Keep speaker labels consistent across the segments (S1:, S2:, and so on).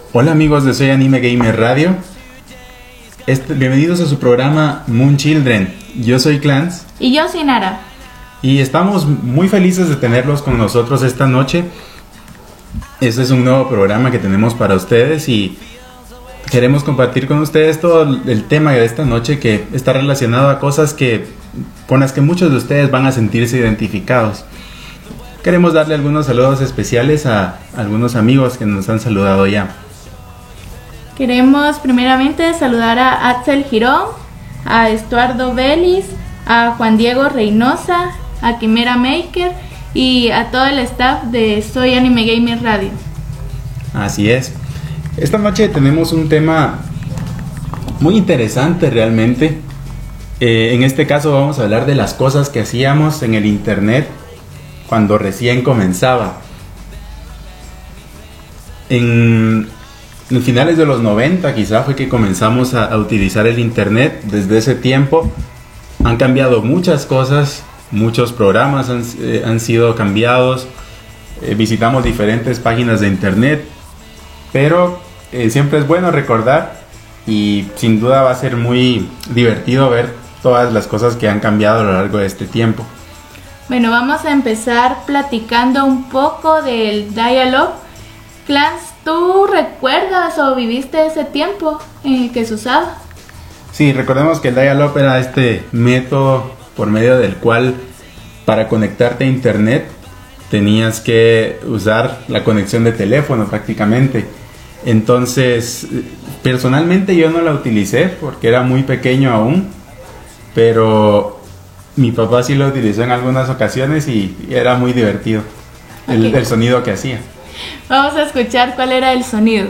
S1: Hola amigos de Soy Anime Gamer Radio. Bienvenidos a su programa Moon Children. Yo soy Clans.
S2: Y yo soy Nara.
S1: Y estamos muy felices de tenerlos con nosotros esta noche. Este es un nuevo programa que tenemos para ustedes y queremos compartir con ustedes todo el tema de esta noche, que está relacionado a cosas con las que muchos de ustedes van a sentirse identificados. Queremos darle algunos saludos especiales a algunos amigos que nos han saludado ya.
S2: Queremos primeramente saludar a Axel Girón, a Estuardo Vélez, a Juan Diego Reynosa, a Quimera Maker y a todo el staff de Soy Anime Gamer Radio.
S1: Así es. Esta noche tenemos un tema muy interesante realmente. En este caso vamos a hablar de las cosas que hacíamos en el internet cuando recién comenzaba. En finales de los 90 quizá fue que comenzamos a utilizar el internet. Desde ese tiempo han cambiado muchas cosas, muchos programas han sido cambiados, visitamos diferentes páginas de internet, pero siempre es bueno recordar y sin duda va a ser muy divertido ver todas las cosas que han cambiado a lo largo de este tiempo.
S2: Bueno, vamos a empezar platicando un poco del dial-up. Clans, ¿tú recuerdas o viviste ese tiempo que se usaba?
S1: Sí, recordemos que el dial-up era este método por medio del cual para conectarte a internet tenías que usar la conexión de teléfono prácticamente. Entonces, personalmente yo no la utilicé porque era muy pequeño aún, pero mi papá sí lo utilizó en algunas ocasiones y era muy divertido el sonido que hacía.
S2: Vamos a escuchar cuál era el sonido.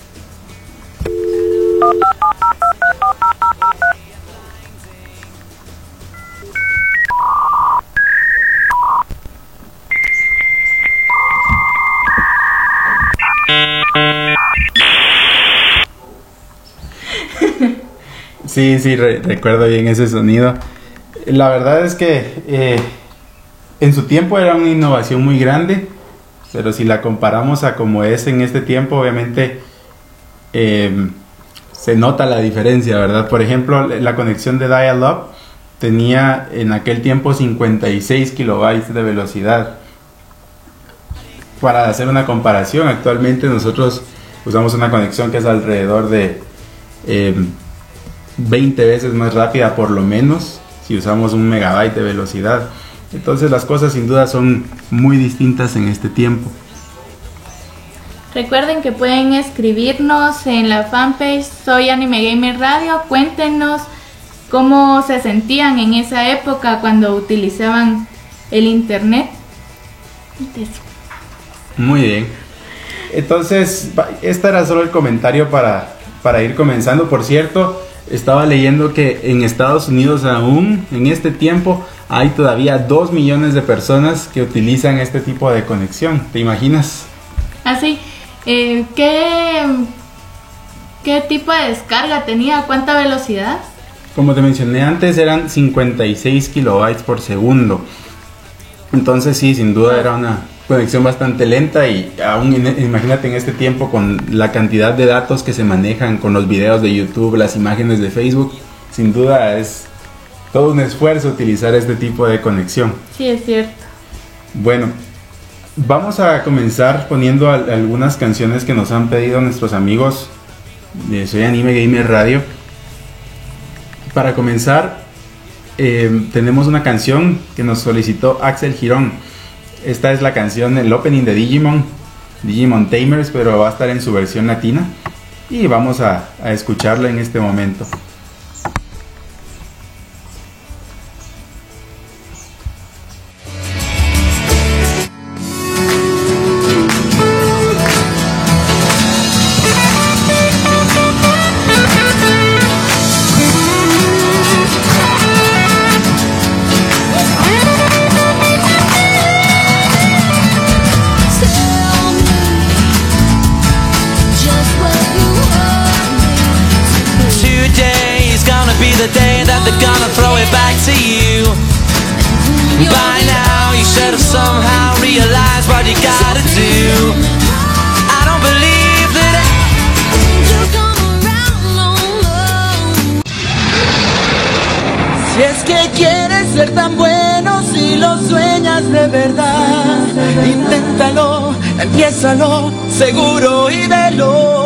S1: Sí, recuerdo bien ese sonido. La verdad es que en su tiempo era una innovación muy grande, pero si la comparamos a como es en este tiempo, obviamente se nota la diferencia, ¿verdad? Por ejemplo, la conexión de dial-up tenía en aquel tiempo 56 kilobytes de velocidad. Para hacer una comparación, actualmente nosotros usamos una conexión que es alrededor de 20 veces más rápida por lo menos, si usamos 1 megabyte de velocidad. Entonces las cosas sin duda son muy distintas en este tiempo.
S2: Recuerden que pueden escribirnos en la fanpage Soy Anime Gamer Radio. Cuéntenos cómo se sentían en esa época cuando utilizaban el internet.
S1: Muy bien. Entonces, este era solo el comentario para ir comenzando. Por cierto, estaba leyendo que en Estados Unidos aún en este tiempo hay todavía 2 millones de personas que utilizan este tipo de conexión. ¿Te imaginas?
S2: Así, ¿qué tipo de descarga tenía? ¿Cuánta velocidad?
S1: Como te mencioné antes, eran 56 kilobytes por segundo. Entonces sí, sin duda era una conexión bastante lenta y aún imagínate en este tiempo con la cantidad de datos que se manejan con los videos de YouTube, las imágenes de Facebook, sin duda es todo un esfuerzo utilizar este tipo de conexión.
S2: Sí, es cierto.
S1: Bueno, vamos a comenzar poniendo algunas canciones que nos han pedido nuestros amigos de Soy Anime Gamer Radio. Para comenzar, tenemos una canción que nos solicitó Axel Girón. Esta es la canción, el opening de Digimon Tamers, pero va a estar en su versión latina y vamos a escucharla en este momento.
S3: The day that they're gonna throw it back to you. By now you should have somehow realized what you gotta do. I don't believe that ser tan bueno si lo sueñas de verdad. Inténtalo, empiézalo, seguro y veloz.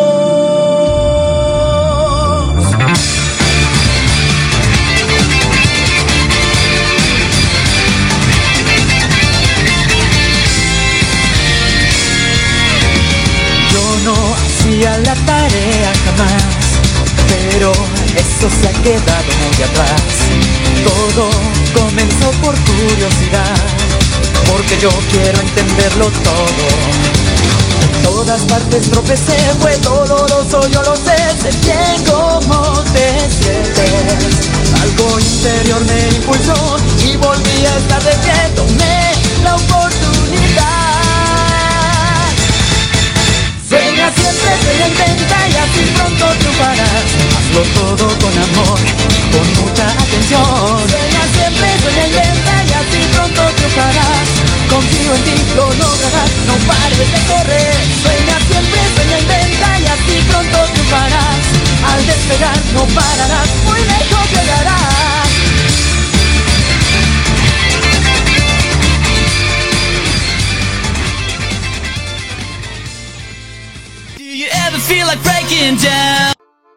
S3: Yo no hacía la tarea jamás, pero eso se ha quedado muy atrás. Todo comenzó por curiosidad, porque yo quiero entenderlo todo. En todas partes tropecé, fue doloroso, yo lo sé. Sé bien cómo te sientes. Algo interior me impulsó y volví a estar de pie. Tomé la oportunidad. Sueña siempre, sueña, intenta y así pronto triunfarás. Hazlo todo con amor, con mucha atención. Sueña siempre, sueña, intenta y así pronto triunfarás. Confío en ti, lo lograrás, no pares de correr. Sueña siempre, sueña, intenta y así pronto triunfarás. Al despegar no pararás, muy lejos llegarás. Ever feel like breaking down?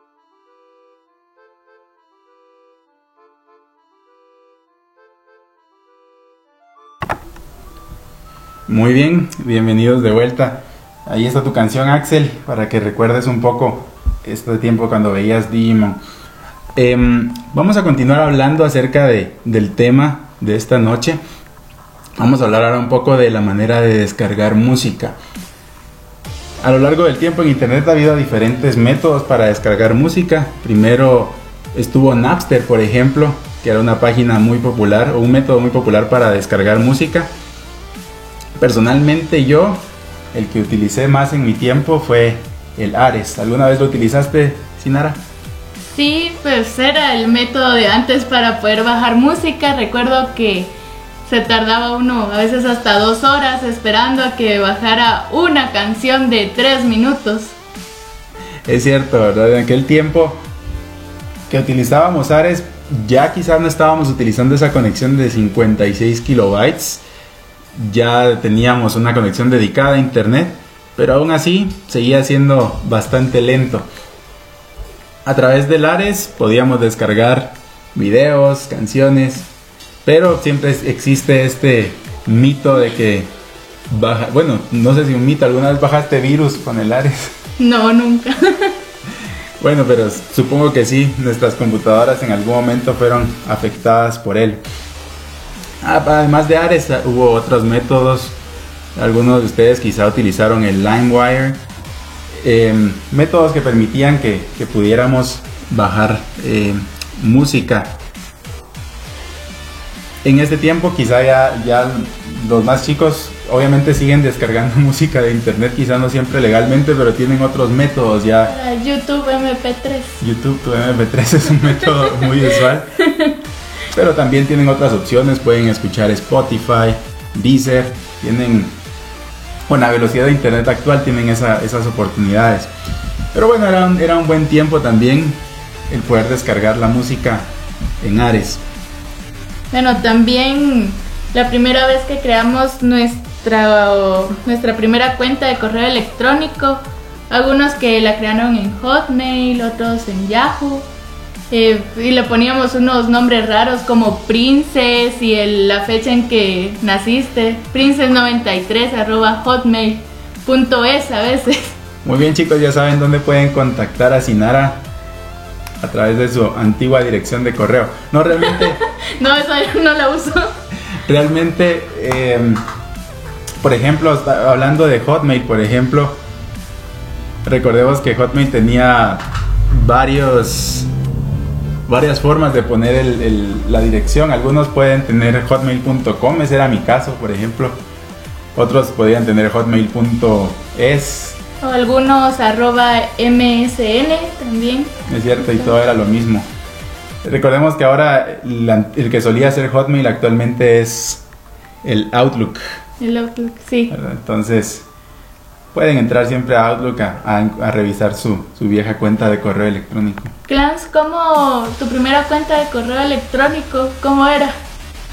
S1: Muy bien, bienvenidos de vuelta. Ahí está tu canción, Axel, para que recuerdes un poco este tiempo cuando veías Digimon. Vamos a continuar hablando acerca del tema de esta noche. Vamos a hablar ahora un poco de la manera de descargar música. A lo largo del tiempo en internet ha habido diferentes métodos para descargar música. Primero estuvo Napster, por ejemplo, que era una página muy popular o un método muy popular para descargar música. Personalmente yo, el que utilicé más en mi tiempo fue el Ares. ¿Alguna vez lo utilizaste, Sinara?
S2: Sí, pues era el método de antes para poder bajar música. Recuerdo que se tardaba uno a veces hasta 2 horas esperando a que bajara una canción de 3 minutos.
S1: Es cierto, ¿verdad? En aquel tiempo que utilizábamos Ares, ya quizás no estábamos utilizando esa conexión de 56 kilobytes. Ya teníamos una conexión dedicada a internet, pero aún así seguía siendo bastante lento. A través del Ares podíamos descargar videos, canciones, pero siempre existe este mito de que bueno, no sé si un mito, ¿alguna vez bajaste virus con el Ares?
S2: No, nunca.
S1: Bueno, pero supongo que sí, nuestras computadoras en algún momento fueron afectadas por él. Además de Ares hubo otros métodos. Algunos de ustedes quizá utilizaron el LimeWire, métodos que permitían que pudiéramos bajar música. En este tiempo quizá ya los más chicos obviamente siguen descargando música de internet, quizá no siempre legalmente, pero tienen otros métodos ya.
S2: YouTube MP3.
S1: YouTube to MP3 es un método muy usual. Pero también tienen otras opciones, pueden escuchar Spotify, Deezer, con la velocidad de internet actual tienen esas oportunidades. Pero bueno, era un buen tiempo también el poder descargar la música en Ares.
S2: Bueno, también la primera vez que creamos nuestra primera cuenta de correo electrónico, algunos que la crearon en Hotmail, otros en Yahoo. Y le poníamos unos nombres raros como Princess y la fecha en que naciste, princess93@hotmail.es a veces.
S1: Muy bien, chicos, ya saben dónde pueden contactar a Sinara a través de su antigua dirección de correo. No, realmente
S2: no, esa no la uso.
S1: Realmente, por ejemplo, hablando de Hotmail, por ejemplo, recordemos que Hotmail tenía varias formas de poner la dirección. Algunos pueden tener hotmail.com, ese era mi caso, por ejemplo. Otros podían tener hotmail.es.
S2: O algunos @msn también.
S1: Es cierto, y todo era lo mismo. Recordemos que ahora el que solía ser Hotmail actualmente es el Outlook.
S2: El Outlook, sí.
S1: Entonces pueden entrar siempre a Outlook a revisar su vieja cuenta de correo electrónico.
S2: Clans, ¿cómo tu primera cuenta de correo electrónico? ¿Cómo era?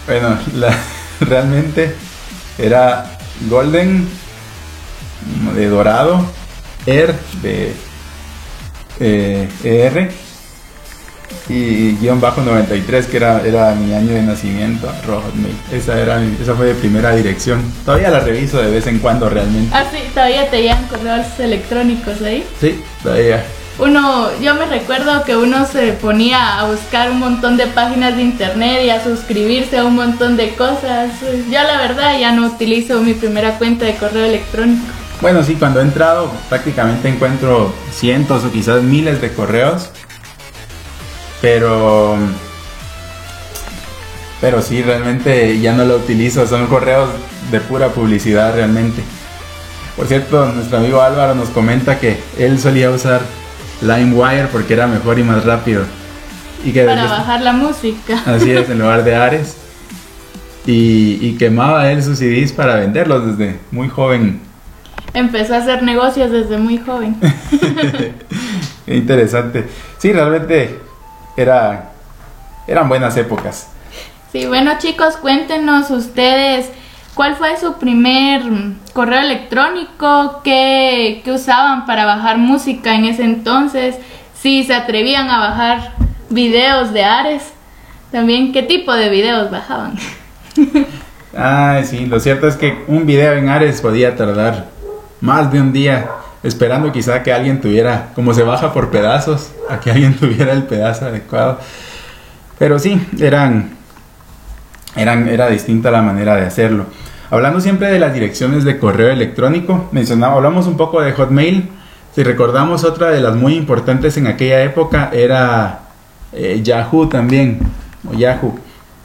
S1: Bueno, realmente era Golden de dorado, Air de ER y _93, que era mi año de nacimiento, @hotmail. Esa fue de primera dirección. Todavía la reviso de vez en cuando realmente.
S2: Ah, sí, todavía te llegan correos electrónicos ahí.
S1: Sí, todavía.
S2: Yo me recuerdo que uno se ponía a buscar un montón de páginas de internet y a suscribirse a un montón de cosas. Yo la verdad ya no utilizo mi primera cuenta de correo electrónico.
S1: Bueno, sí, cuando he entrado prácticamente encuentro cientos o quizás miles de correos. Pero sí, realmente ya no lo utilizo, son correos de pura publicidad realmente. Por cierto, nuestro amigo Álvaro nos comenta que él solía usar LimeWire porque era mejor y más rápido. Y que
S2: para bajar la música.
S1: Así es, en lugar de Ares. Y quemaba él sus CDs para venderlos desde muy joven.
S2: Empezó a hacer negocios desde muy joven.
S1: Qué interesante. Sí, realmente eran buenas épocas.
S2: Sí, bueno chicos, cuéntenos ustedes cuál fue su primer correo electrónico, qué usaban para bajar música en ese entonces, si se atrevían a bajar videos de Ares, también qué tipo de videos bajaban.
S1: Sí, lo cierto es que un video en Ares podía tardar más de un día, esperando quizá que alguien tuviera, como se baja por pedazos, a que alguien tuviera el pedazo adecuado. Pero sí, era distinta la manera de hacerlo. Hablando siempre de las direcciones de correo electrónico, hablamos un poco de Hotmail. Si recordamos, otra de las muy importantes en aquella época era Yahoo también, o Yahoo.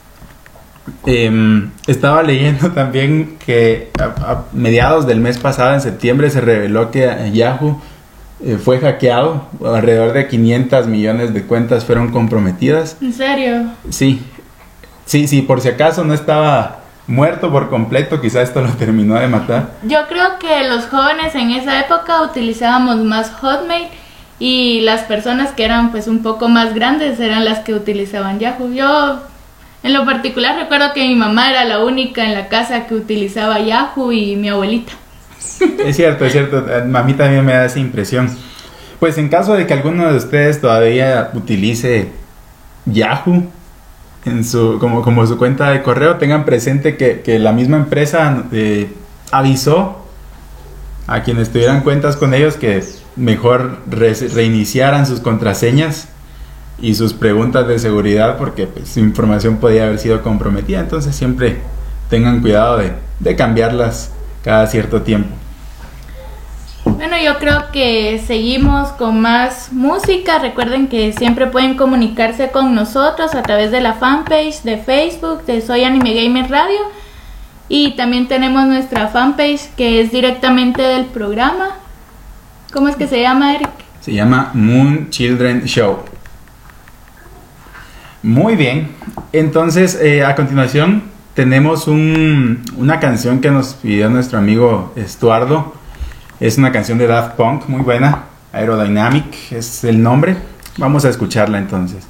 S1: Estaba leyendo también que a mediados del mes pasado, en septiembre, se reveló que Yahoo fue hackeado. Alrededor de 500 millones de cuentas fueron comprometidas.
S2: ¿En serio?
S1: Sí, por si acaso no estaba muerto por completo, quizá esto lo terminó de matar.
S2: Yo creo que los jóvenes en esa época utilizábamos más Hotmail y las personas que eran pues un poco más grandes eran las que utilizaban Yahoo. Yo en lo particular recuerdo que mi mamá era la única en la casa que utilizaba Yahoo y mi abuelita.
S1: Es cierto, a mí también me da esa impresión. Pues en caso de que alguno de ustedes todavía utilice Yahoo como su cuenta de correo, tengan presente que la misma empresa avisó a quienes tuvieran cuentas con ellos que mejor reiniciaran sus contraseñas y sus preguntas de seguridad, porque pues, su información podía haber sido comprometida. Entonces siempre tengan cuidado de cambiarlas cada cierto tiempo.
S2: Bueno, yo creo que seguimos con más música. Recuerden que siempre pueden comunicarse con nosotros a través de la fanpage de Facebook de Soy Anime Gamer Radio. Y también tenemos nuestra fanpage que es directamente del programa. ¿Cómo es que se llama, Eric?
S1: Se llama Moon Children Show. Muy bien. Entonces, a continuación tenemos una canción que nos pidió nuestro amigo Estuardo. Es una canción de Daft Punk, muy buena. Aerodynamic es el nombre. Vamos a escucharla entonces.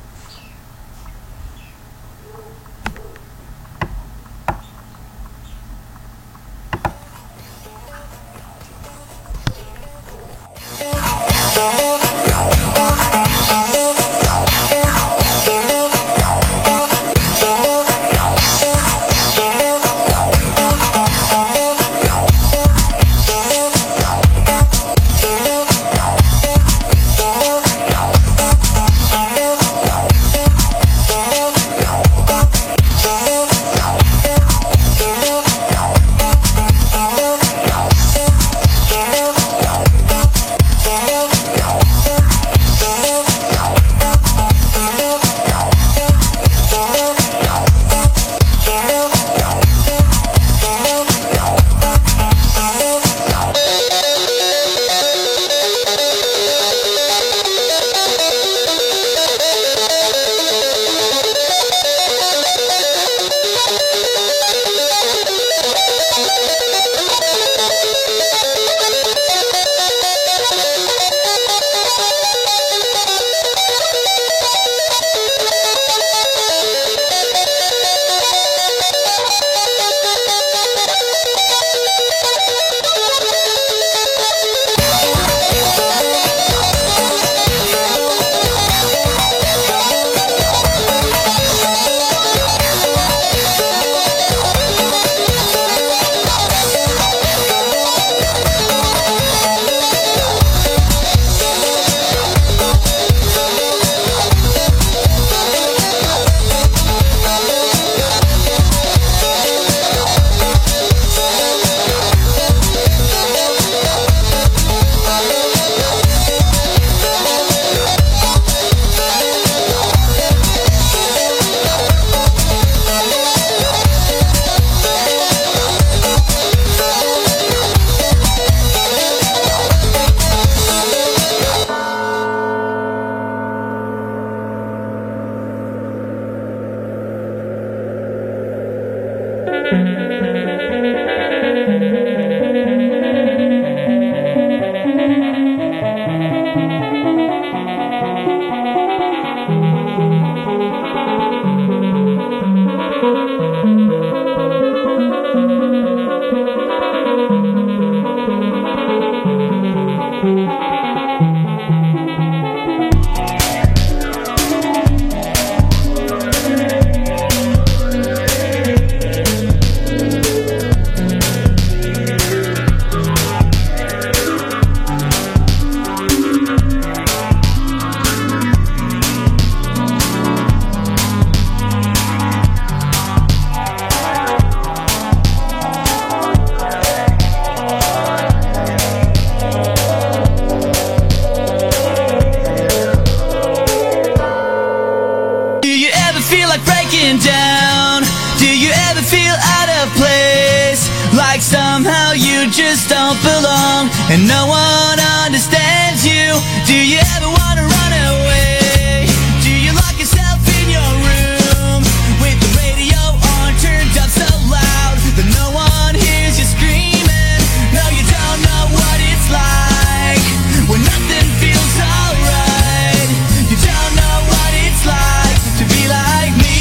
S3: Down. Do you ever feel out of place? Like somehow you just don't belong and no one understands you? Do you ever wanna run away? Do you lock yourself in your room with the radio on turned up so loud that no one hears you screaming? No, you don't know what it's like when nothing feels alright. You don't know what it's like to be like me.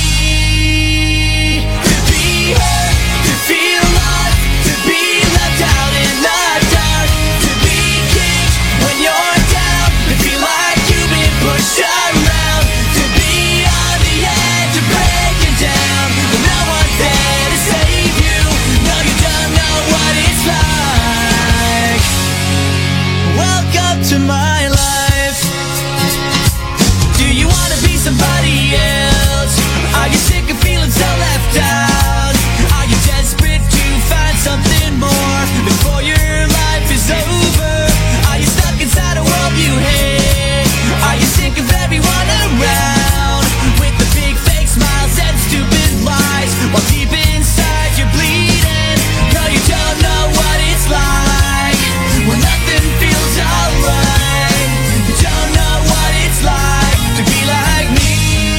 S3: To my life. Do you wanna be somebody else? Are you sick of feeling so left out? Are you desperate to find something more before your life is over? Are you stuck inside a world you hate? Are you sick of everyone around with the big fake smiles and stupid lies while deep inside you're bleeding? No, you don't know what it's like when nothing feels alright. You don't know what it's like to be like me.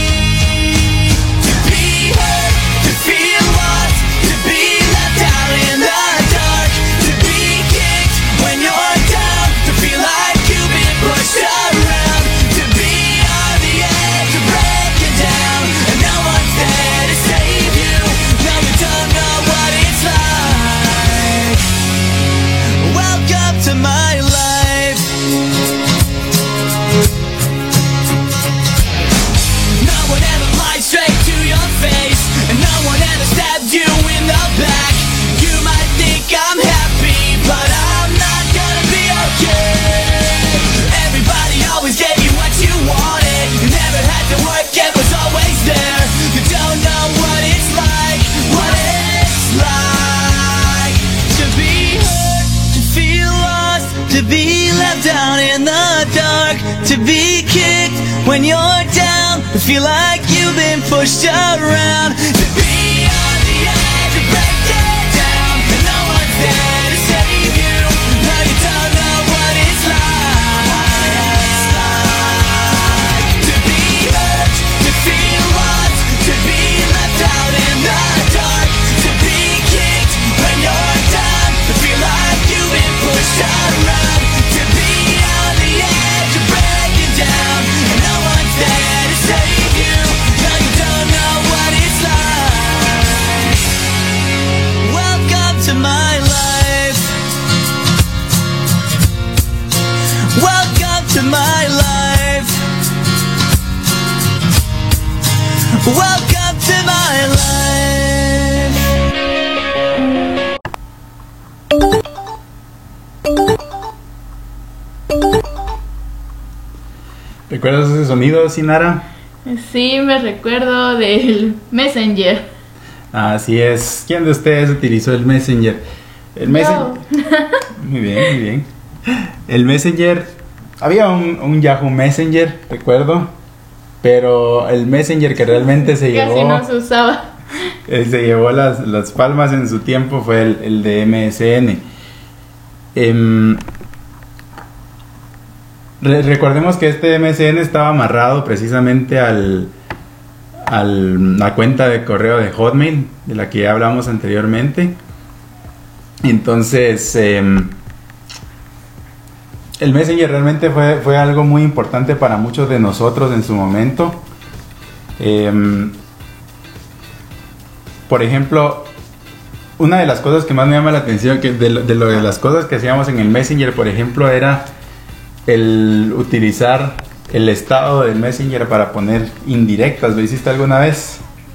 S3: To be hurt, to feel lost, to be left out in the dark, to be kicked when you're down, to feel like you've been pushed around, to be on the edge of breaking down and no one's there to save you. No, you don't know what it's like. Welcome to my life. No one ever lied straight to your face, and no one ever stabbed you in the back. You might think I'm happy, but I'm not gonna be okay. Everybody always gave you what you wanted. You never had to work, it was always there. You don't know what it's like to be hurt, to feel lost, to be left out in the dark, to be kicked when you're down, to feel like you've been pushed around, to be on the edge of breaking down and no one's there to save you. No, you don't know what it's like to be hurt, to feel lost, to be left out in the dark, to be kicked when you're down, to feel like you've been pushed around, to be on the edge of breaking down and no one's there to save you. No, you don't know what it's like. Welcome to my life. Welcome to my life. Welcome to my life.
S1: ¿Recuerdas ese sonido, Sinara?
S2: Sí, me recuerdo del Messenger.
S1: Así es. ¿Quién de ustedes utilizó el Messenger? El Messenger. Muy bien, muy bien. El Messenger. Había un Yahoo Messenger, recuerdo. Pero el Messenger que realmente se llevó.
S2: Casi no se usaba.
S1: Se llevó las palmas en su tiempo fue el de MSN. Recordemos que este MSN estaba amarrado precisamente a la cuenta de correo de Hotmail, de la que ya hablamos anteriormente. Entonces, el Messenger realmente fue algo muy importante para muchos de nosotros en su momento. Por ejemplo, una de las cosas que más me llama la atención de las cosas que hacíamos en el Messenger, por ejemplo, era el utilizar el estado del Messenger para poner indirectas. ¿Lo hiciste alguna vez?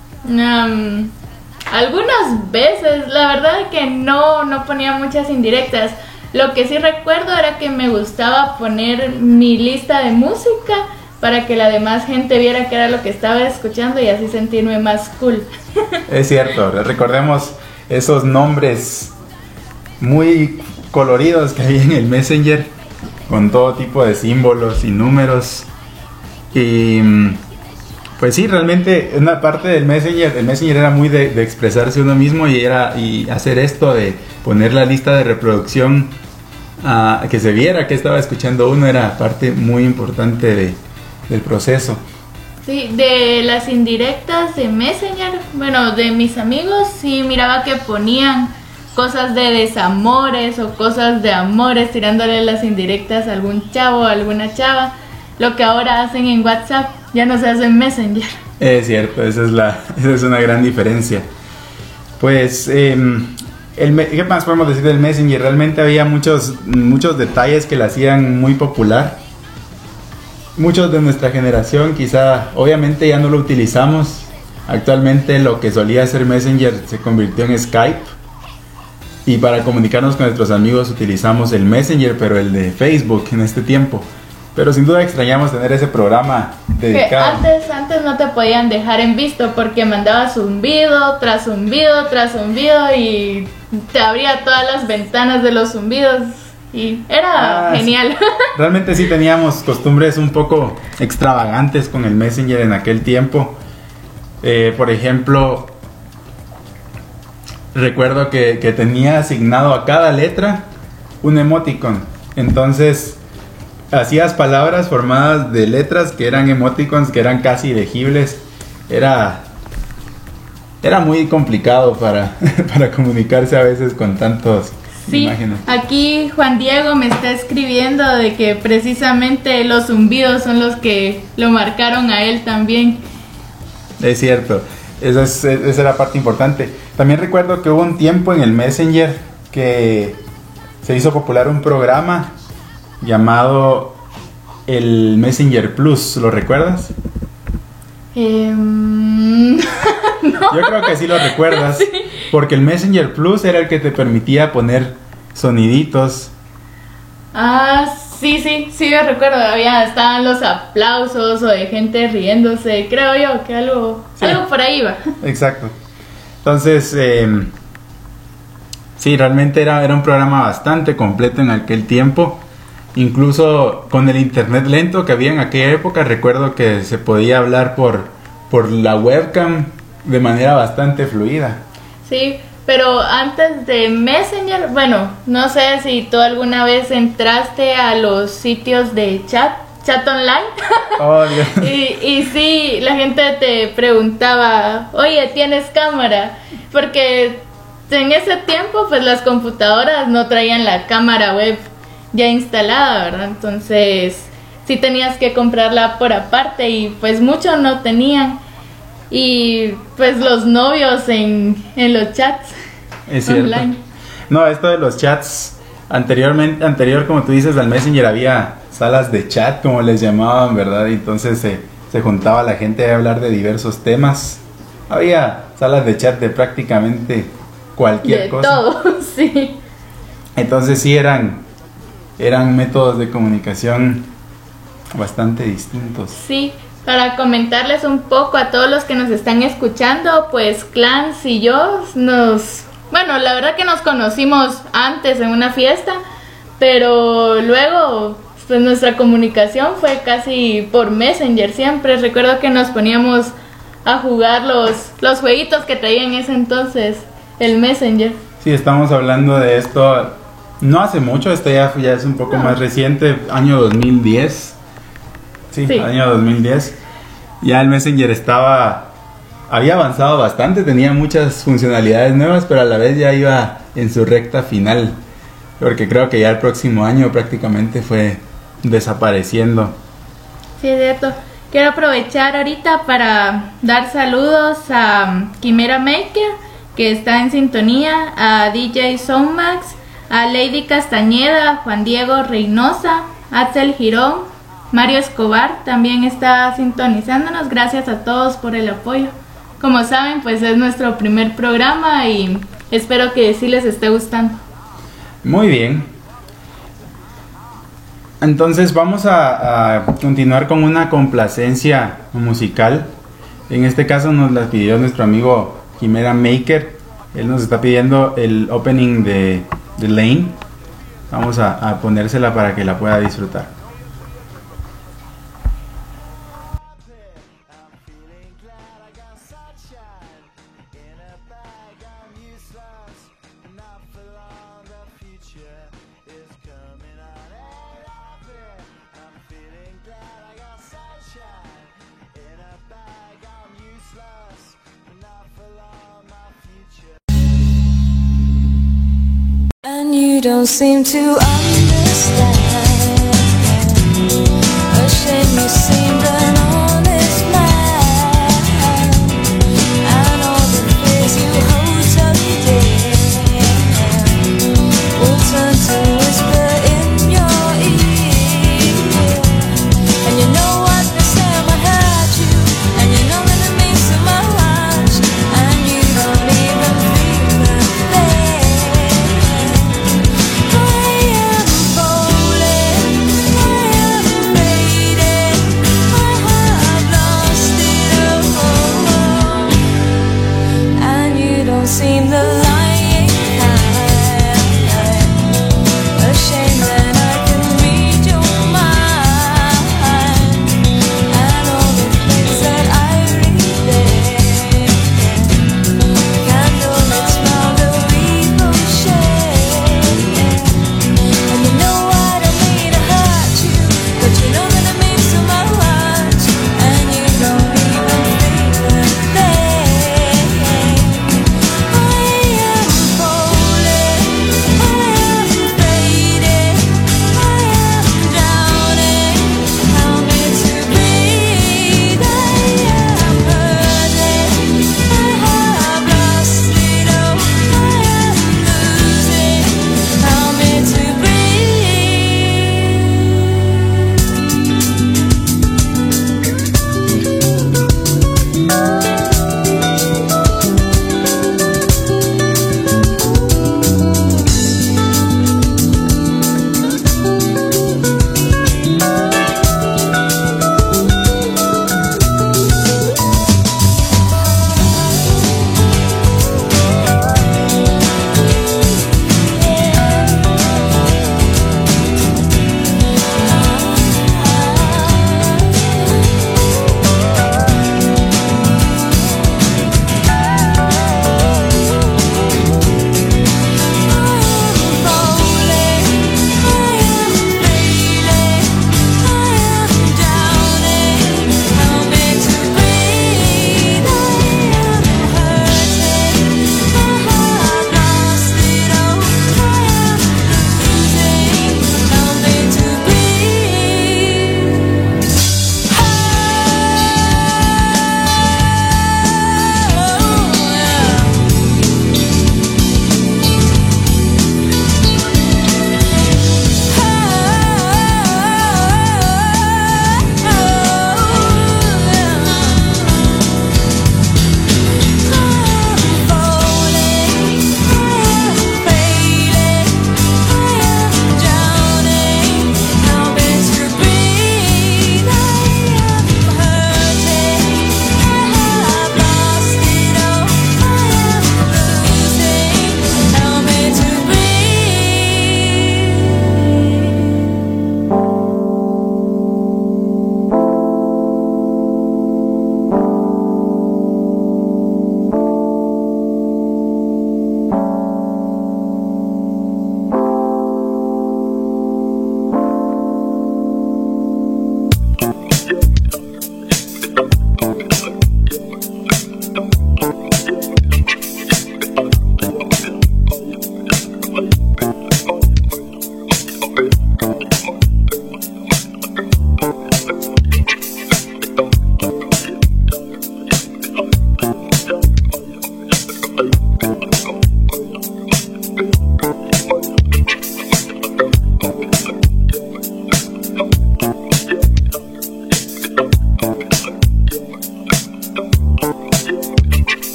S2: Algunas veces, la verdad es que no ponía muchas indirectas. Lo que sí recuerdo era que me gustaba poner mi lista de música para que la demás gente viera qué era lo que estaba escuchando y así sentirme más cool.
S1: Es cierto, recordemos esos nombres muy coloridos que había en el Messenger, con todo tipo de símbolos y números. Y pues sí, realmente una parte del Messenger, el Messenger era muy de expresarse uno mismo y hacer esto de poner la lista de reproducción, que se viera que estaba escuchando uno, era parte muy importante del proceso.
S2: Sí, de las indirectas de Messenger, bueno, de mis amigos, sí miraba que ponían cosas de desamores o cosas de amores, tirándole las indirectas a algún chavo o alguna chava. Lo que ahora hacen en WhatsApp ya no se hace en Messenger.
S1: Es cierto, esa es una gran diferencia. Pues, ¿qué más podemos decir del Messenger? Realmente había muchos detalles que la hacían muy popular. Muchos de nuestra generación quizá, obviamente ya no lo utilizamos. Actualmente lo que solía ser Messenger se convirtió en Skype. Y para comunicarnos con nuestros amigos utilizamos el Messenger, pero el de Facebook en este tiempo. Pero sin duda extrañamos tener ese programa dedicado.
S2: Que antes no te podían dejar en visto porque mandabas zumbido tras zumbido tras zumbido y te abría todas las ventanas de los zumbidos y era genial.
S1: Realmente sí teníamos costumbres un poco extravagantes con el Messenger en aquel tiempo. Por ejemplo, recuerdo que tenía asignado a cada letra un emoticon. Entonces hacías palabras formadas de letras que eran emoticons, que eran casi legibles. Era muy complicado para comunicarse a veces con tantos imágenes.
S2: Aquí Juan Diego me está escribiendo de que precisamente los zumbidos son los que lo marcaron a él también.
S1: Es cierto, esa era parte importante. También recuerdo que hubo un tiempo en el Messenger que se hizo popular un programa llamado el Messenger Plus. ¿Lo recuerdas?
S2: No.
S1: Yo creo que sí lo recuerdas. Sí. Porque el Messenger Plus era el que te permitía poner soniditos.
S2: Sí, yo recuerdo. Estaban los aplausos o de gente riéndose. Creo yo que algo por ahí va.
S1: Exacto. Entonces, sí, realmente era un programa bastante completo en aquel tiempo. Incluso con el internet lento que había en aquella época, recuerdo que se podía hablar por la webcam de manera bastante fluida.
S2: Sí, pero antes de Messenger, bueno, no sé si tú alguna vez entraste a los sitios de chat online.
S1: Oh, Dios.
S2: y sí, la gente te preguntaba, oye, ¿tienes cámara? Porque en ese tiempo pues las computadoras no traían la cámara web ya instalada, ¿verdad? Entonces sí tenías que comprarla por aparte y pues muchos no tenían. Y pues los novios en los chats online.
S1: No, esto de los chats, anterior como tú dices al Messenger había salas de chat como les llamaban, ¿verdad? Y entonces se juntaba la gente a hablar de diversos temas. Había salas de chat de prácticamente cualquier cosa.
S2: De todo, sí.
S1: Entonces sí eran métodos de comunicación bastante distintos.
S2: Sí, para comentarles un poco a todos los que nos están escuchando, pues Clans y yo bueno, la verdad que nos conocimos antes en una fiesta, pero luego pues nuestra comunicación fue casi por Messenger siempre. Recuerdo que nos poníamos a jugar los jueguitos que traía en ese entonces el Messenger.
S1: Sí, estamos hablando de esto no hace mucho, esto ya es un poco más reciente, año 2010. Sí, año 2010. Ya el Messenger había avanzado bastante, tenía muchas funcionalidades nuevas, pero a la vez ya iba en su recta final, porque creo que ya el próximo año prácticamente fue desapareciendo.
S2: Sí, es cierto. Quiero aprovechar ahorita para dar saludos a Quimera Maker, que está en sintonía, a DJ Soundmax, a Lady Castañeda, a Juan Diego Reynosa, a Axel Girón, Mario Escobar también está sintonizándonos. Gracias a todos por el apoyo. Como saben, pues es nuestro primer programa y espero que sí les esté gustando.
S1: Muy bien. Entonces vamos a continuar con una complacencia musical. En este caso nos la pidió nuestro amigo Quimera Maker. Él nos está pidiendo el opening de Lane. Vamos a ponérsela para que la pueda disfrutar.
S4: And you don't seem to understand. A shame you seemed an honest man, and all the fears you hold so dear will turn to whisper in your ear. And you know what they say, I hurt you, and you know that it means so much, and you don't even feel the pain. I am falling, I am fading, I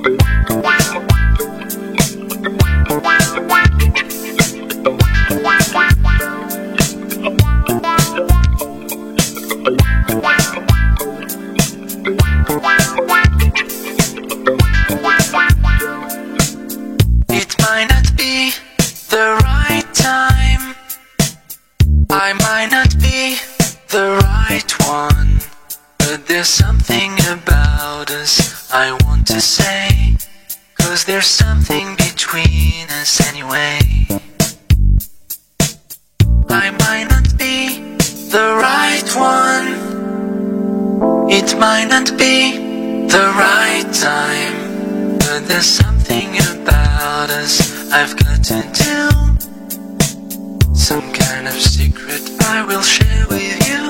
S3: It might not be the right time. I might not be the right one. But there's something about us I want to say. 'Cause there's something between us anyway. I might not be the right one. It might not be the right time. But there's something about us I've got to do. Some kind of secret I will share with you.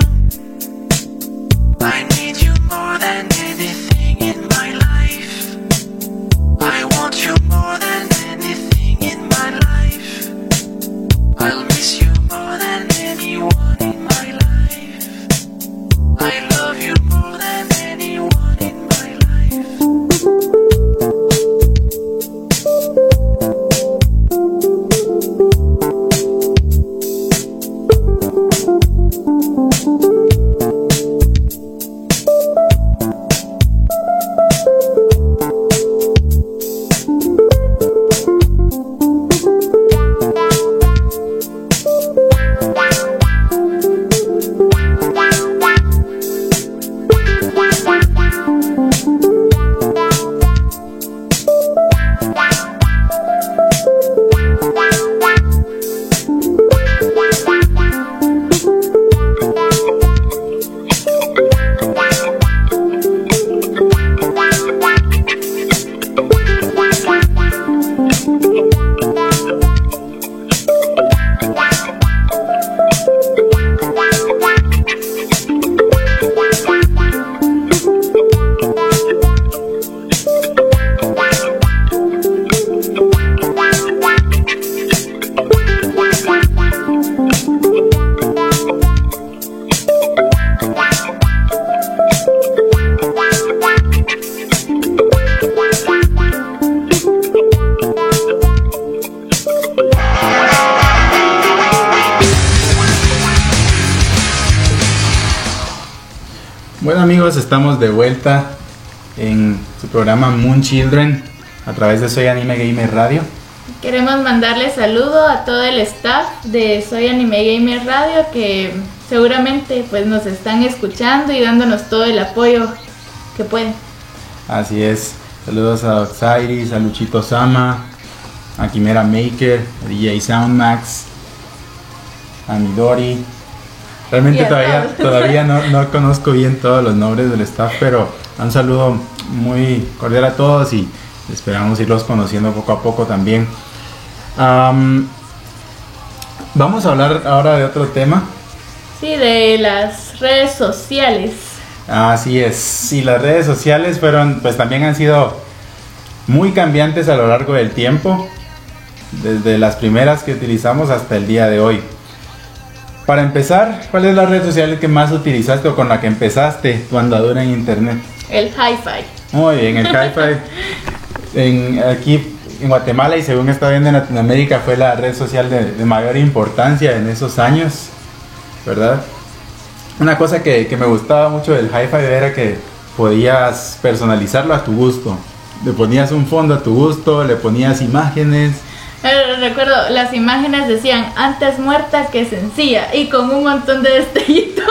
S3: I need you more than anything in my life. I want you more than anything in my life. I'll miss you more than anyone in my life. I love you more than anyone in my life.
S1: Bueno amigos, estamos de vuelta en su programa Moon Children a través de Soy Anime Gamer Radio.
S2: Queremos mandarle saludo a todo el staff de Soy Anime Gamer Radio que seguramente pues nos están escuchando y dándonos todo el apoyo que pueden.
S1: Así es, saludos a Osiris, a Luchito Sama, a Quimera Maker, a DJ Soundmax, a Midori. Realmente todavía no conozco bien todos los nombres del staff, pero un saludo muy cordial a todos y esperamos irlos conociendo poco a poco también. Vamos a hablar ahora de otro tema.
S2: Sí, de las redes sociales.
S1: Así es, sí, las redes sociales pues también han sido muy cambiantes a lo largo del tiempo, desde las primeras que utilizamos hasta el día de hoy. Para empezar, ¿cuál es la red social que más utilizaste o con la que empezaste tu andadura en internet?
S2: El hi-fi.
S1: Muy bien, el hi-fi aquí en Guatemala y según está viendo en Latinoamérica fue la red social de mayor importancia en esos años, ¿verdad? Una cosa que me gustaba mucho del hi-fi era que podías personalizarlo a tu gusto. Le ponías un fondo a tu gusto, le ponías imágenes.
S2: Recuerdo, las imágenes decían antes muerta que sencilla y con un montón de destellitos.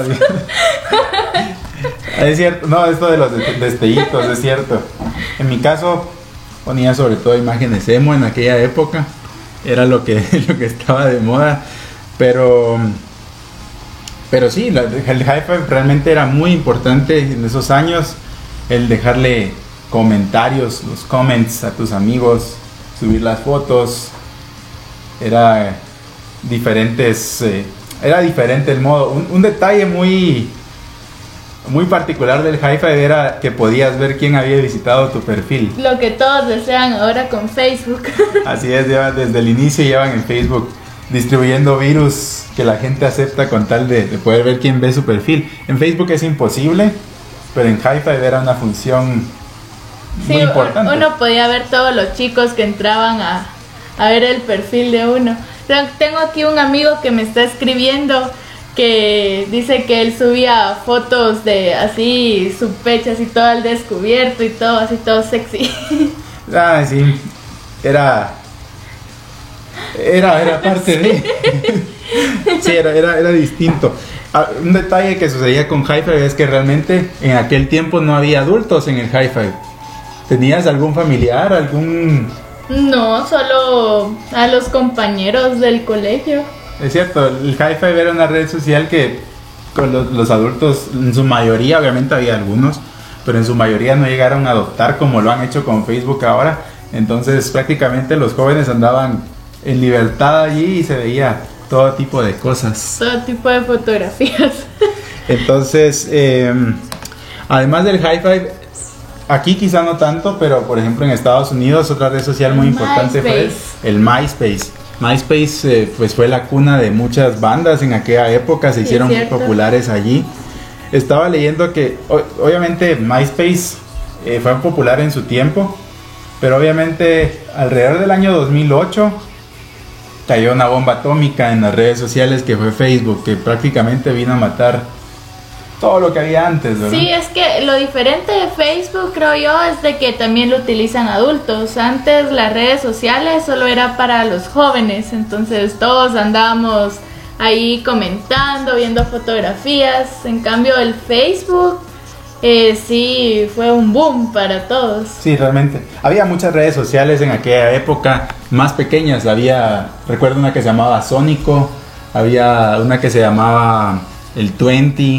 S1: Es cierto, no, esto de los destellitos, es cierto. En mi caso ponía sobre todo imágenes emo en aquella época, era lo que estaba de moda, pero sí, el hi-fi realmente era muy importante en esos años, el dejarle comentarios, los comments a tus amigos, subir las fotos, era diferente el modo. Un detalle muy particular del hi-fi era que podías ver quién había visitado tu perfil.
S2: Lo que todos desean ahora con Facebook.
S1: Así es, desde el inicio llevan en Facebook distribuyendo virus que la gente acepta con tal de poder ver quién ve su perfil. En Facebook es imposible, pero en hi-fi era una función muy importante.
S2: Uno podía ver todos los chicos que entraban a ver el perfil de uno. Tengo aquí un amigo que me está escribiendo que dice que él subía fotos de así, su pecho así todo al descubierto y todo así, todo sexy.
S1: Ah, sí, era parte de... Sí, era distinto. Un detalle que sucedía con Hi-Fi es que realmente en aquel tiempo no había adultos en el Hi-Fi. ¿Tenías algún familiar, algún...?
S2: No, solo a los compañeros del colegio.
S1: Es cierto, el Hi-Fi era una red social que con los adultos, en su mayoría, obviamente había algunos, pero en su mayoría no llegaron a adoptar como lo han hecho con Facebook ahora. Entonces prácticamente los jóvenes andaban en libertad allí y se veía todo tipo de cosas.
S2: Todo tipo de fotografías.
S1: Entonces, además del Hi-Fi, aquí quizá no tanto, pero por ejemplo en Estados Unidos otra red social muy importante fue el MySpace. MySpace pues fue la cuna de muchas bandas en aquella época, se hicieron muy populares allí. Estaba leyendo que obviamente MySpace fue popular en su tiempo, pero obviamente alrededor del año 2008 cayó una bomba atómica en las redes sociales que fue Facebook, que prácticamente vino a matar todo lo que había antes, ¿verdad?
S2: Sí, es que lo diferente de Facebook, creo yo, es de que también lo utilizan adultos. Antes las redes sociales solo era para los jóvenes, entonces todos andábamos ahí comentando, viendo fotografías. En cambio el Facebook sí fue un boom para todos.
S1: Sí, realmente. Había muchas redes sociales en aquella época, más pequeñas. Recuerdo una que se llamaba Sónico, había una que se llamaba el 20.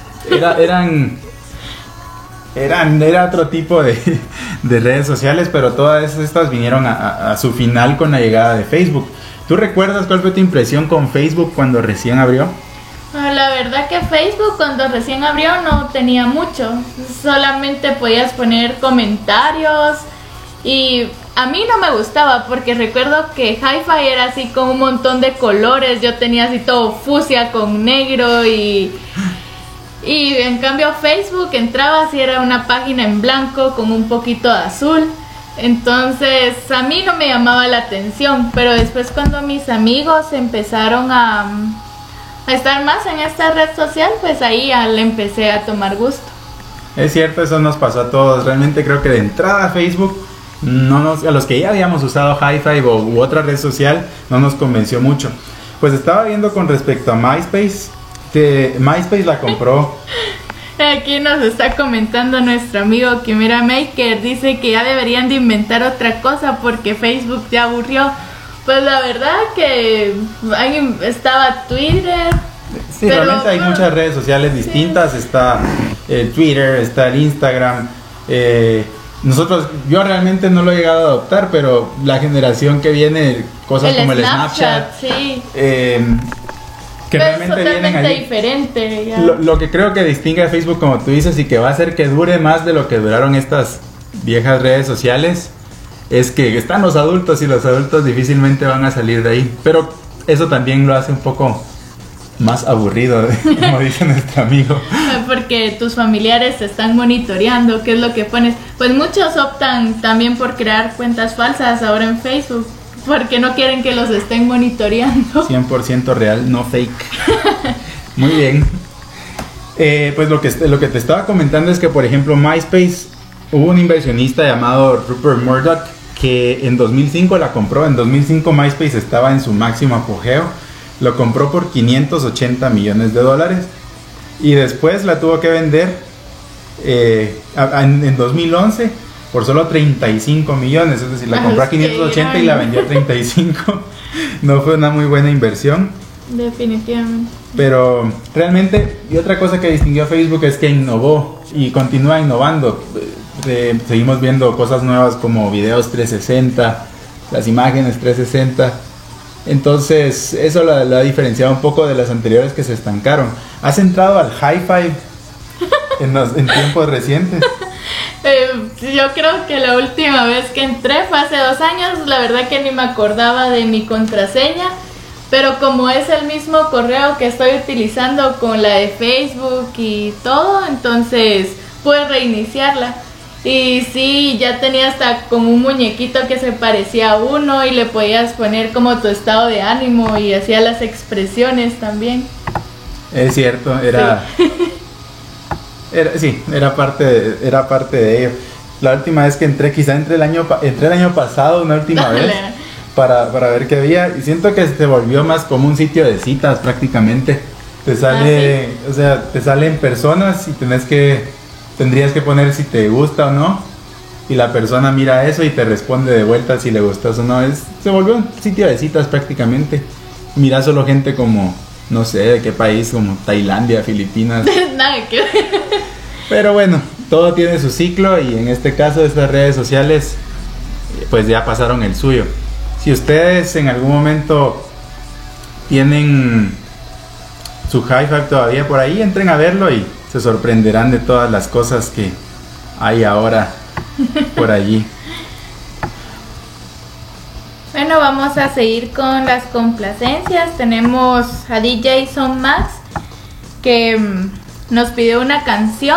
S1: Era otro tipo de redes sociales, pero todas estas vinieron a su final con la llegada de Facebook. ¿Tú recuerdas cuál fue tu impresión con Facebook cuando recién abrió?
S2: La verdad que Facebook cuando recién abrió no tenía mucho, solamente podías poner comentarios y a mí no me gustaba porque recuerdo que Hi-Fi era así con un montón de colores, yo tenía así todo fucsia con negro y en cambio Facebook entrabas y era una página en blanco con un poquito de azul. Entonces a mí no me llamaba la atención, pero después cuando mis amigos empezaron a estar más en esta red social, pues ahí ya le empecé a tomar gusto.
S1: Es cierto, eso nos pasó a todos. Realmente creo que de entrada Facebook, a los que ya habíamos usado Hi-Fi u otra red social, no nos convenció mucho. Pues estaba viendo con respecto a MySpace, que MySpace la compró.
S2: Aquí nos está comentando nuestro amigo Quimera Maker, dice que ya deberían de inventar otra cosa porque Facebook ya aburrió. Pues la verdad que estaba Twitter.
S1: Sí, realmente hay muchas redes sociales distintas, sí. Está el Twitter, está el Instagram. Yo realmente no lo he llegado a adoptar, pero la generación que viene, cosas como el Snapchat,
S2: sí.
S1: Que
S2: pero
S1: realmente
S2: es totalmente
S1: vienen allí.
S2: diferente. Ya.
S1: Lo que creo que distingue a Facebook, como tú dices, y que va a hacer que dure más de lo que duraron estas viejas redes sociales, es que están los adultos y los adultos difícilmente van a salir de ahí. Pero eso también lo hace un poco más aburrido, como dice nuestro amigo.
S2: Porque tus familiares te están monitoreando, ¿qué es lo que pones? Pues muchos optan también por crear cuentas falsas ahora en Facebook, porque no quieren que los estén monitoreando.
S1: 100% real, no fake. Muy bien. Pues lo que te estaba comentando es que, por ejemplo, MySpace, hubo un inversionista llamado Rupert Murdoch que en 2005 la compró. En 2005 MySpace estaba en su máximo apogeo. Lo compró por $580 millones y después la tuvo que vender en 2011 por solo 35 millones. Es decir, la compró a 580 y la vendió a 35. No fue una muy buena inversión.
S2: Definitivamente.
S1: Pero realmente, y otra cosa que distinguió a Facebook es que innovó y continúa innovando. Seguimos viendo cosas nuevas como videos 360, las imágenes 360. Entonces eso la ha diferenciado un poco de las anteriores que se estancaron. ¿Has entrado al Hi-Fi en tiempos recientes?
S2: Yo creo que la última vez que entré fue hace 2 años. La verdad que ni me acordaba de mi contraseña, pero como es el mismo correo que estoy utilizando con la de Facebook y todo, entonces pude reiniciarla. Y sí, ya tenía hasta como un muñequito que se parecía a uno y le podías poner como tu estado de ánimo y hacía las expresiones también.
S1: Es cierto, era... Sí. Era parte de ello. La última vez que entré, quizá entré el año pasado, una última vez, para ver qué había. Y siento que se volvió más como un sitio de citas prácticamente. Te sale,
S2: ¿sí?
S1: O sea, te salen personas y tendrías que poner si te gusta o no. Y la persona mira eso y te responde de vuelta si le gustas o no. Se volvió un sitio de citas prácticamente. Mira solo gente como, no sé de qué país, como Tailandia, Filipinas.
S2: Nada que ver.
S1: Pero bueno, todo tiene su ciclo y en este caso estas redes sociales pues ya pasaron el suyo. Si ustedes en algún momento tienen su High Five todavía por ahí, entren a verlo y se sorprenderán de todas las cosas que hay ahora por allí.
S2: Bueno, vamos a seguir con las complacencias. Tenemos a DJ Son Max que nos pidió una canción.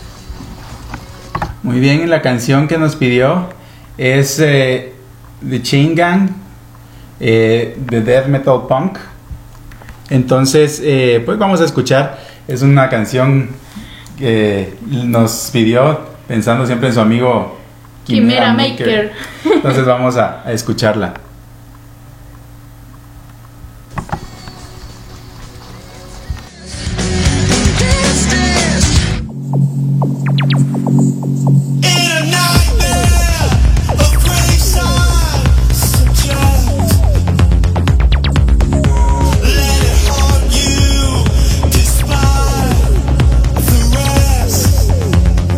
S1: Muy bien, la canción que nos pidió es The Chain Gang, de Death Metal Punk. Entonces, pues vamos a escuchar. Es una canción que nos pidió pensando siempre en su amigo
S2: Chimera Maker.
S1: Entonces vamos a escucharla.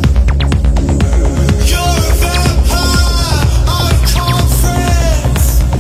S5: You're a vampire, I'm confident.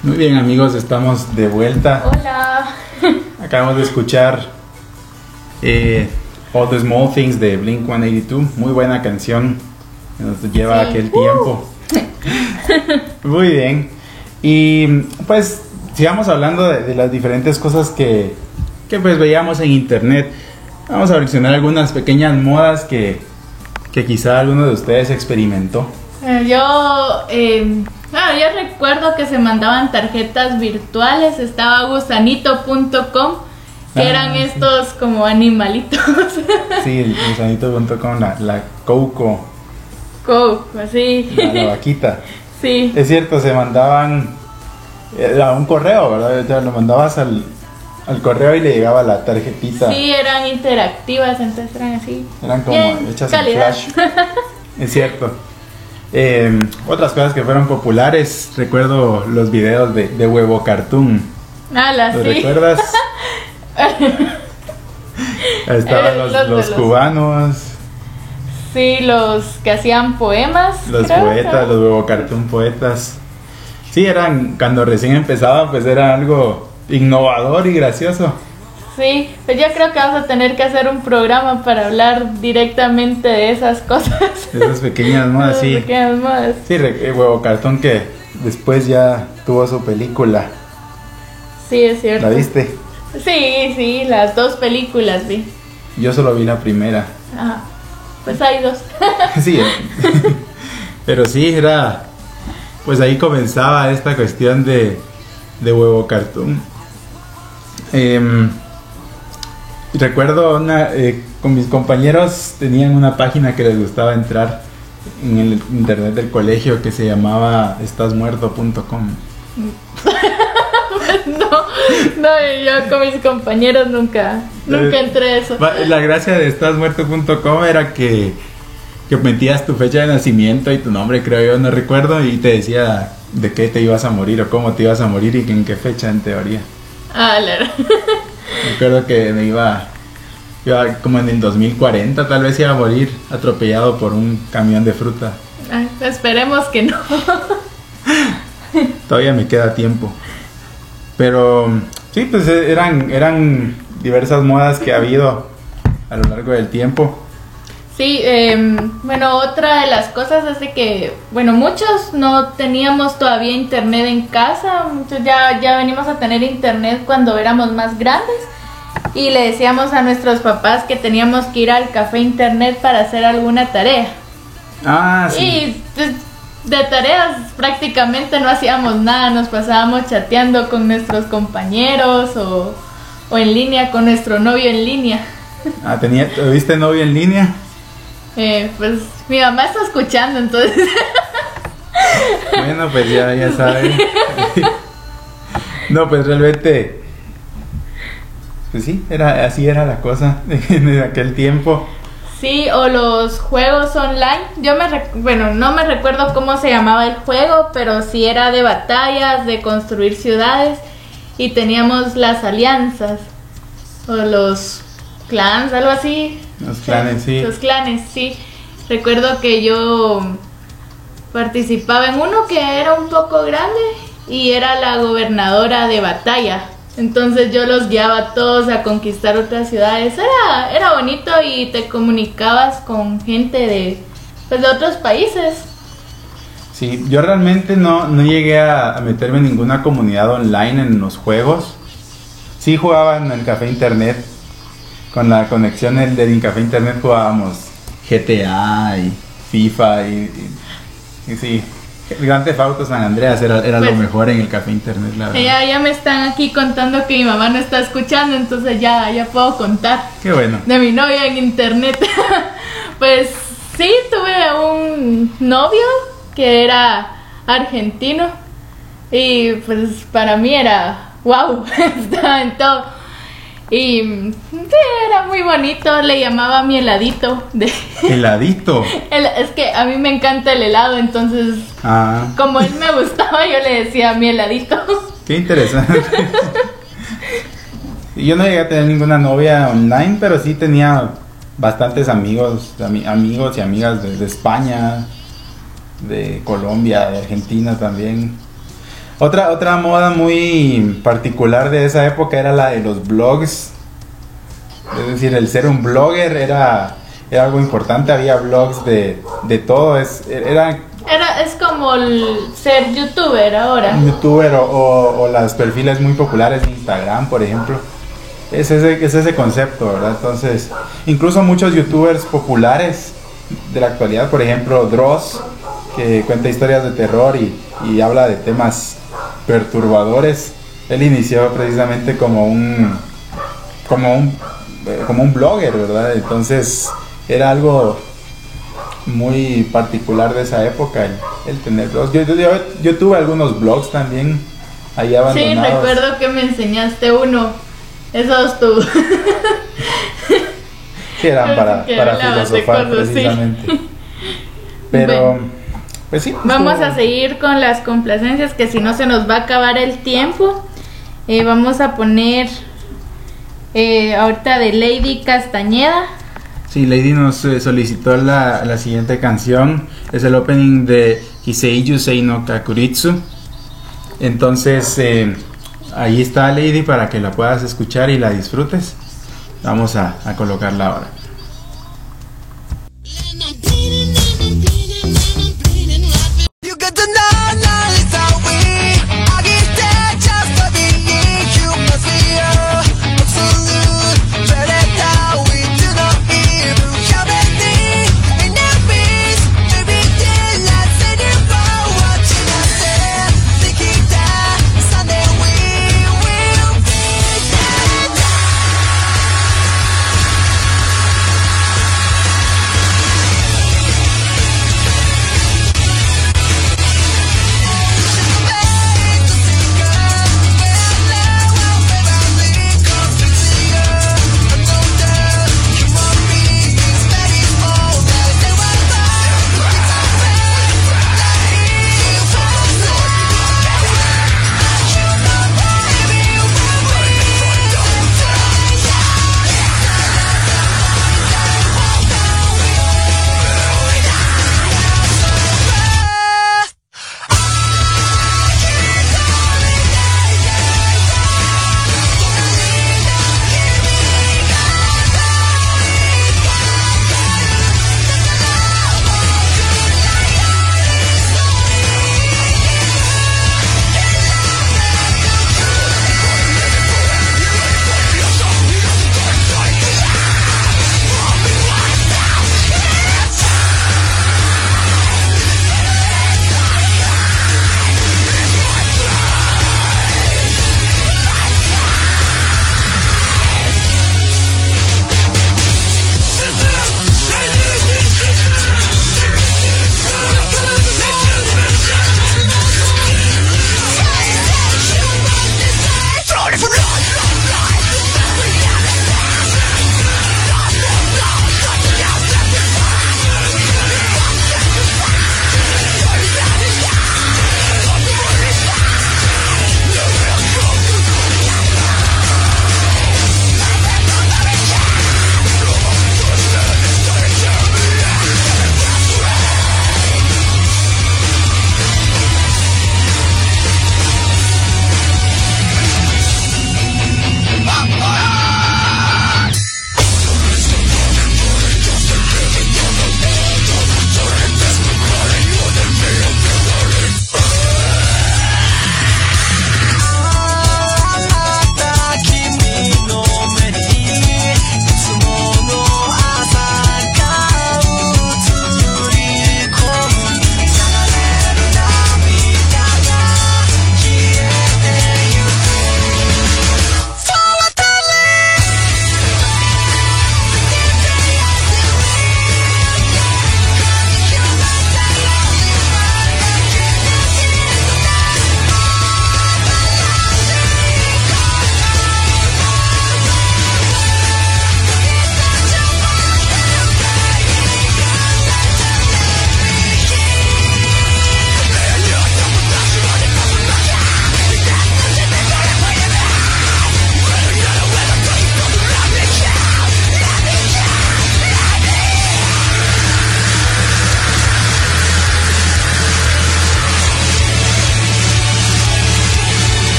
S1: Muy bien, amigos, estamos de vuelta.
S2: Hola.
S1: Acabamos de escuchar All the Small Things de Blink-182. Muy buena canción. Nos lleva a aquel tiempo. Muy bien. Y pues sigamos hablando de las diferentes cosas que pues veíamos en internet. Vamos a mencionar algunas pequeñas modas que quizá alguno de ustedes experimentó.
S2: Yo recuerdo que se mandaban tarjetas virtuales. Estaba gusanito.com, que eran
S1: sí.
S2: estos como animalitos.
S1: Sí, el gusanito.com, la Coco,
S2: Así.
S1: la vaquita.
S2: Sí.
S1: Es cierto, se mandaban a un correo, ¿verdad? O sea, lo mandabas al correo y le llegaba la tarjetita.
S2: Sí, eran interactivas, entonces eran así.
S1: Eran como
S2: bien,
S1: hechas
S2: calidad.
S1: en flash. Es cierto. Otras cosas que fueron populares, recuerdo los videos de Huevo Cartoon.
S2: Ala,
S1: ¿Los
S2: sí.
S1: recuerdas? Estaban los
S2: Los
S1: cubanos,
S2: Sí, los que hacían poemas.
S1: los
S2: creo,
S1: poetas,
S2: ¿no?
S1: los Huevo Cartoon poetas. Sí, eran, cuando recién empezaba, pues era algo innovador y gracioso.
S2: Sí, pues yo creo que vamos a tener que hacer un programa para hablar directamente de esas cosas.
S1: Esas pequeñas modas,
S2: Esas
S1: sí.
S2: pequeñas modas.
S1: Sí, Huevo Cartoon que después ya tuvo su película.
S2: Sí, es cierto.
S1: ¿La viste?
S2: Sí, las dos películas vi.
S1: Yo solo vi la primera.
S2: Ajá. Pues hay dos.
S1: Sí, pero sí, era... Pues ahí comenzaba esta cuestión de Huevo Cartoon. Recuerdo con mis compañeros tenían una página que les gustaba entrar en el internet del colegio que se llamaba estasmuerto.com.
S2: No, yo con mis compañeros nunca entré a eso.
S1: La gracia de estasmuerto.com era que metías tu fecha de nacimiento y tu nombre, creo yo, no recuerdo, y te decía de qué te ibas a morir o cómo te ibas a morir y en qué fecha en teoría. Recuerdo que me iba como en el 2040, tal vez iba a morir atropellado por un camión de fruta.
S2: Ay, esperemos que no.
S1: Todavía me queda tiempo. Pero sí, pues eran diversas modas que ha habido a lo largo del tiempo.
S2: Sí, bueno, otra de las cosas es de que, bueno, muchos no teníamos todavía internet en casa, muchos ya venimos a tener internet cuando éramos más grandes y le decíamos a nuestros papás que teníamos que ir al café internet para hacer alguna tarea.
S1: Ah, sí.
S2: Y pues, de tareas prácticamente no hacíamos nada, nos pasábamos chateando con nuestros compañeros o en línea con nuestro novio en línea.
S1: Ah, ¿tuviste novio en línea?
S2: Pues mi mamá está escuchando, entonces.
S1: Bueno, pues ya saben. No, pues realmente, pues sí, así era la cosa en aquel tiempo.
S2: Sí, o los juegos online. Bueno, no me recuerdo cómo se llamaba el juego, pero sí era de batallas, de construir ciudades y teníamos las alianzas o los clans, algo así.
S1: Los clanes, sí.
S2: Los clanes, sí. Recuerdo que yo participaba en uno que era un poco grande y era la gobernadora de batalla. Entonces yo los guiaba a todos a conquistar otras ciudades. Era bonito y te comunicabas con gente de otros países.
S1: Sí, yo realmente no llegué a meterme en ninguna comunidad online en los juegos. Sí jugaba en el café internet. Con la conexión del café internet jugábamos GTA y FIFA y sí. Grand Theft Auto San Andreas era
S2: Pues,
S1: lo mejor en el café internet, la verdad.
S2: Ya me están aquí contando que mi mamá no está escuchando, entonces ya puedo contar
S1: Qué bueno.
S2: de mi novia en internet. Pues sí, tuve un novio que era argentino y pues para mí era wow, estaba en todo. Y sí, era muy bonito, le llamaba mi heladito.
S1: ¿Heladito?
S2: Es que a mí me encanta el helado, entonces como él me gustaba, yo le decía mi heladito.
S1: Qué interesante. Yo no llegué a tener ninguna novia online, pero sí tenía bastantes amigos y amigas de España, de Colombia, de Argentina también. Otra moda muy particular de esa época era la de los blogs. Es decir, el ser un blogger era algo importante. Había blogs de todo. Es
S2: como el ser youtuber ahora.
S1: un youtuber o los perfiles muy populares de Instagram, por ejemplo. Es ese concepto, ¿verdad? Entonces, incluso muchos youtubers populares de la actualidad, por ejemplo, Dross, que cuenta historias de terror y habla de temas perturbadores. Él inició precisamente como un blogger, ¿verdad? Entonces, era algo muy particular de esa época el tener blogs. Yo tuve algunos blogs también ahí abandonados.
S2: Sí, recuerdo que me enseñaste uno. Esos tú.
S1: Que eran para filosofar precisamente. Sí. Pero, bueno, pues sí.
S2: Vamos a seguir con las complacencias, que si no se nos va a acabar el tiempo. Vamos a poner ahorita de Lady Castañeda.
S1: Sí, Lady nos solicitó la siguiente canción. Es el opening de Kisei Yusei no Kakuritsu. Entonces, ahí está, Lady, para que la puedas escuchar y la disfrutes. Vamos a colocarla ahora.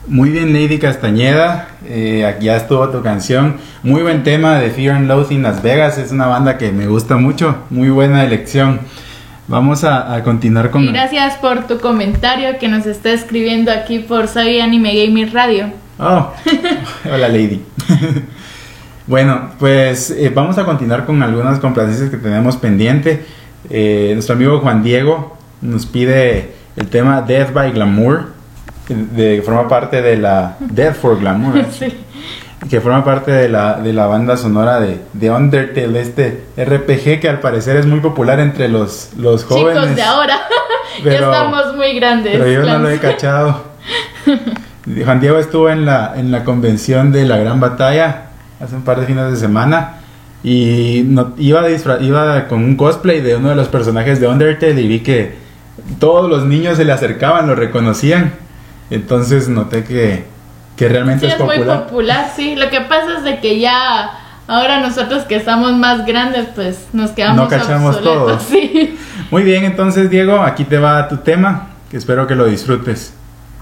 S1: Muy bien, Lady Castañeda, aquí ya estuvo tu canción. Muy buen tema de Fear and Loathing Las Vegas, es una banda que me gusta mucho, muy buena elección. Vamos a continuar con...
S2: Y gracias por tu comentario que nos está escribiendo aquí por Soy Anime Gamer Radio.
S1: Oh, hola Lady. Bueno, pues vamos a continuar con algunas complacencias que tenemos pendiente. Nuestro amigo Juan Diego nos pide el tema Death by Glamour, que forma parte de la... Death for Glamour.
S2: Sí.
S1: Que forma parte de la banda sonora de Undertale, este RPG que al parecer es muy popular entre los jóvenes.
S2: Chicos de ahora, ya estamos muy grandes.
S1: Pero yo no lo he cachado. Juan Diego estuvo en la convención de La Gran Batalla hace un par de fines de semana y iba con un cosplay de uno de los personajes de Undertale y vi que todos los niños se le acercaban, lo reconocían. Entonces noté que realmente
S2: sí,
S1: es popular.
S2: Muy popular, sí. Lo que pasa es de que ya ahora nosotros que estamos más grandes, pues nos quedamos
S1: no cachamos
S2: obsoletos,
S1: todo.
S2: sí.
S1: Muy bien, entonces Diego, aquí te va tu tema, que espero que lo disfrutes.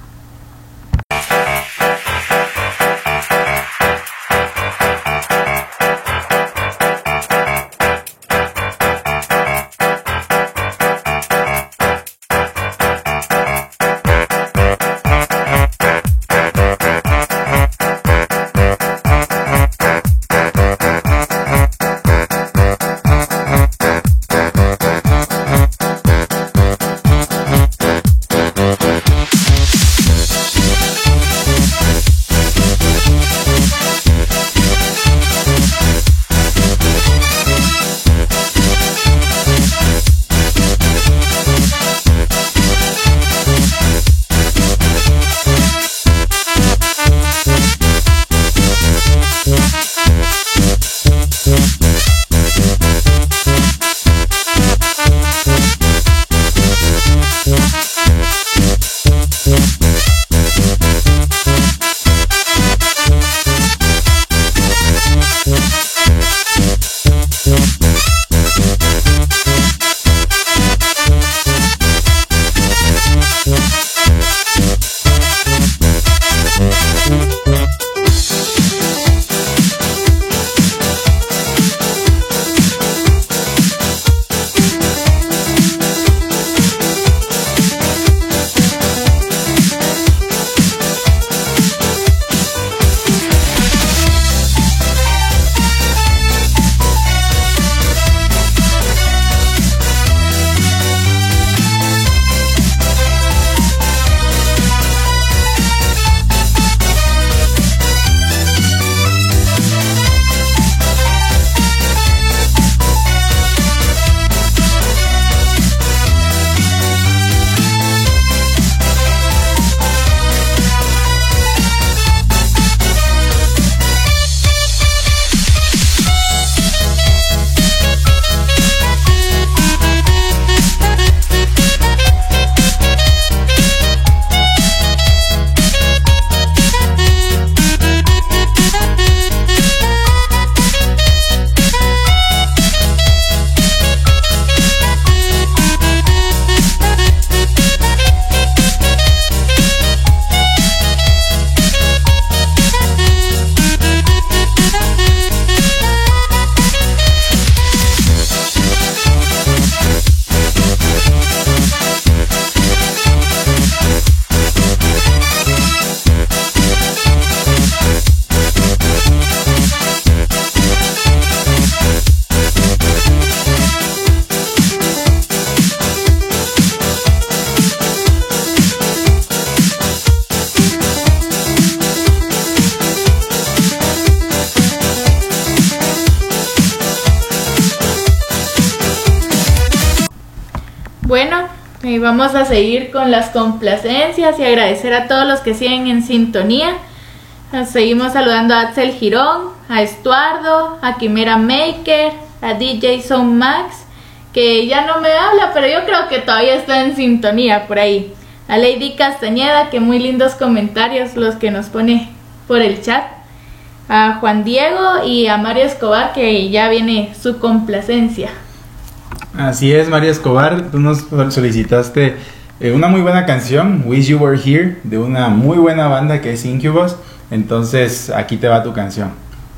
S2: Bueno, y vamos a seguir con las complacencias y agradecer a todos los que siguen en sintonía. Seguimos saludando a Axel Girón, a Estuardo, a Quimera Maker, a DJ Sound Max, que ya no me habla, pero yo creo que todavía está en sintonía por ahí. A Lady Castañeda, que muy lindos comentarios los que nos pone por el chat. A Juan Diego y a Mario Escobar, que ya viene su complacencia.
S1: Así es, María Escobar, tú nos solicitaste una muy buena canción, Wish You Were Here, de una muy buena banda que es Incubus. Entonces aquí te va tu canción.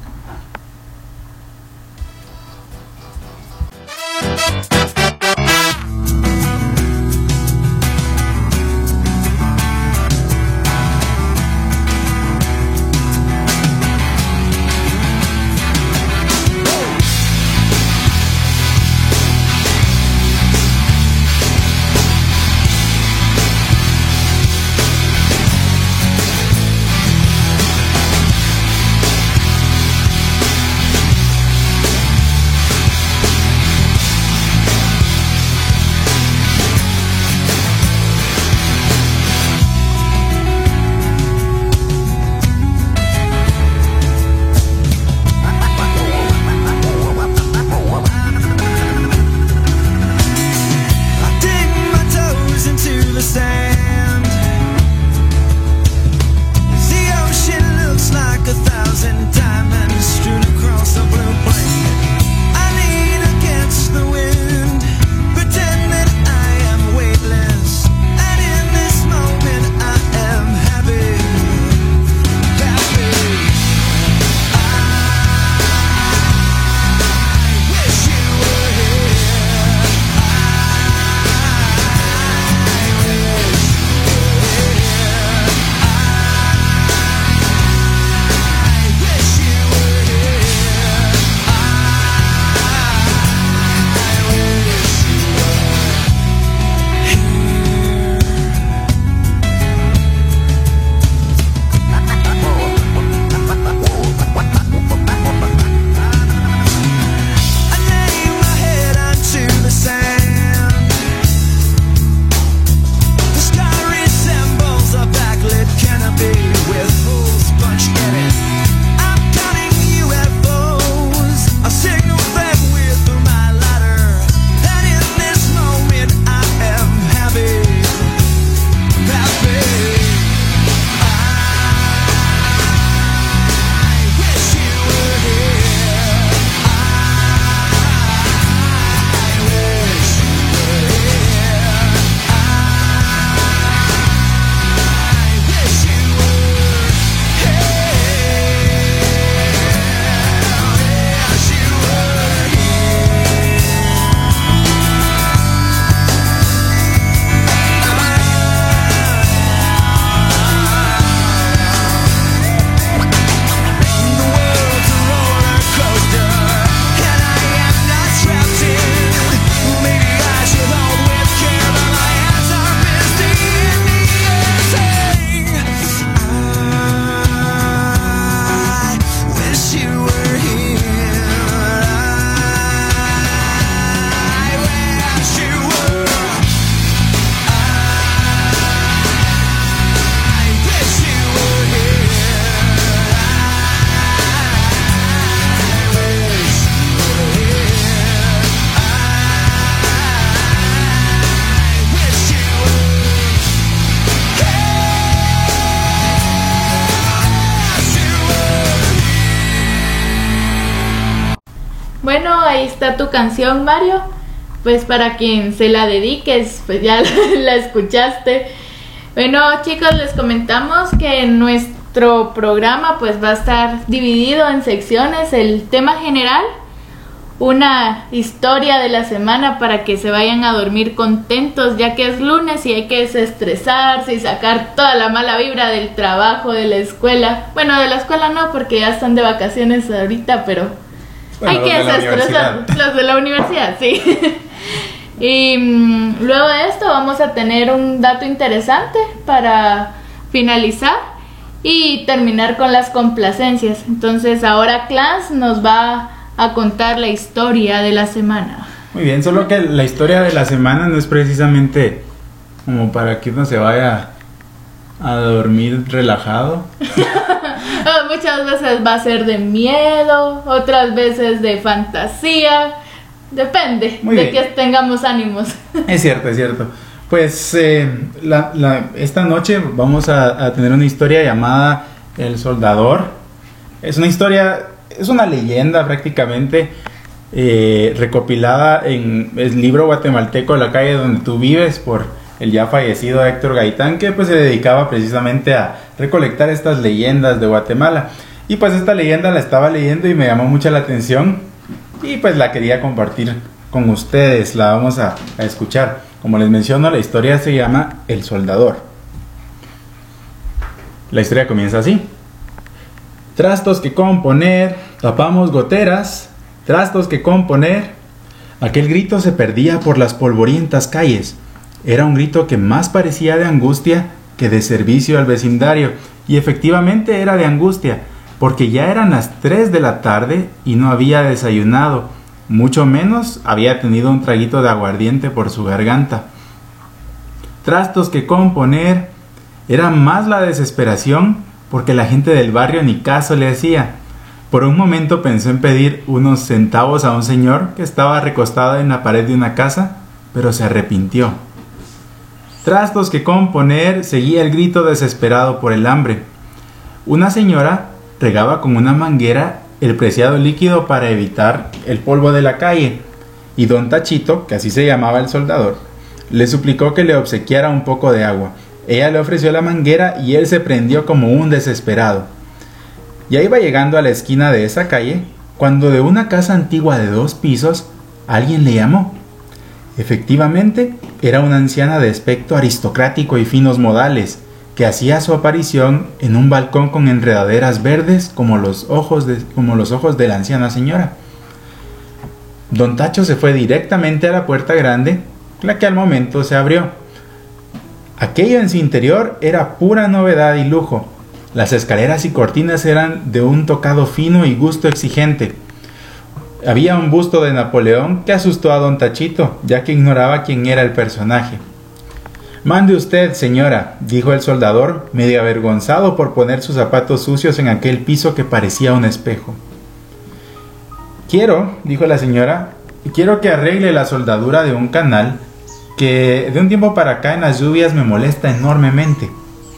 S2: Bueno, ahí está tu canción, Mario. Pues para quien se la dediques, pues ya la escuchaste. Bueno, chicos, les comentamos que nuestro programa pues va a estar dividido en secciones. El tema general, una historia de la semana para que se vayan a dormir contentos, ya que es lunes y hay que desestresarse y sacar toda la mala vibra del trabajo, de la escuela. Bueno, de la escuela no, porque ya están de vacaciones ahorita, pero bueno, hay que desestresar. Los de la universidad, sí. Y luego de esto vamos a tener un dato interesante para finalizar y terminar con las complacencias. Entonces ahora Clans nos va a contar la historia de la semana.
S1: Muy bien, solo que la historia de la semana no es precisamente como para que uno se vaya a dormir relajado.
S2: Muchas veces va a ser de miedo, otras veces de fantasía. Depende de que tengamos ánimos.
S1: Es cierto, es cierto. Pues esta noche vamos a tener una historia llamada El Soldador. Es una historia, es una leyenda prácticamente, recopilada en el libro guatemalteco La calle donde tú vives, por el ya fallecido Héctor Gaitán, que pues se dedicaba precisamente a recolectar estas leyendas de Guatemala. Y pues esta leyenda la estaba leyendo y me llamó mucho la atención y pues la quería compartir con ustedes. La vamos a escuchar. Como les menciono, la historia se llama El Soldador. La historia comienza así: trastos que componer, tapamos goteras, trastos que componer. Aquel grito se perdía por las polvorientas calles. Era un grito que más parecía de angustia que de servicio al vecindario, y efectivamente era de angustia, porque ya eran las 3 de la tarde y no había desayunado, mucho menos había tenido un traguito de aguardiente por su garganta. Trastos que componer. Era más la desesperación, porque la gente del barrio ni caso le hacía. Por un momento pensó en pedir unos centavos a un señor que estaba recostado en la pared de una casa, pero se arrepintió. Trastos que componer, seguía el grito desesperado por el hambre. Una señora regaba con una manguera el preciado líquido para evitar el polvo de la calle, y don Tachito, que así se llamaba el soldador, le suplicó que le obsequiara un poco de agua. Ella le ofreció la manguera y él se prendió como un desesperado. Ya iba llegando a la esquina de esa calle, cuando de una casa antigua de 2 pisos, alguien le llamó. Efectivamente, era una anciana de aspecto aristocrático y finos modales, que hacía su aparición en un balcón con enredaderas verdes como los ojos de la anciana señora. Don Tacho se fue directamente a la puerta grande, la que al momento se abrió. Aquello en su interior era pura novedad y lujo. Las escaleras y cortinas eran de un tocado fino y gusto exigente. Había un busto de Napoleón que asustó a don Tachito, ya que ignoraba quién era el personaje. «Mande usted, señora», dijo el soldador, medio avergonzado por poner sus zapatos sucios en aquel piso que parecía un espejo. «Quiero», dijo la señora, «quiero que arregle la soldadura de un canal que de un tiempo para acá en las lluvias me molesta enormemente».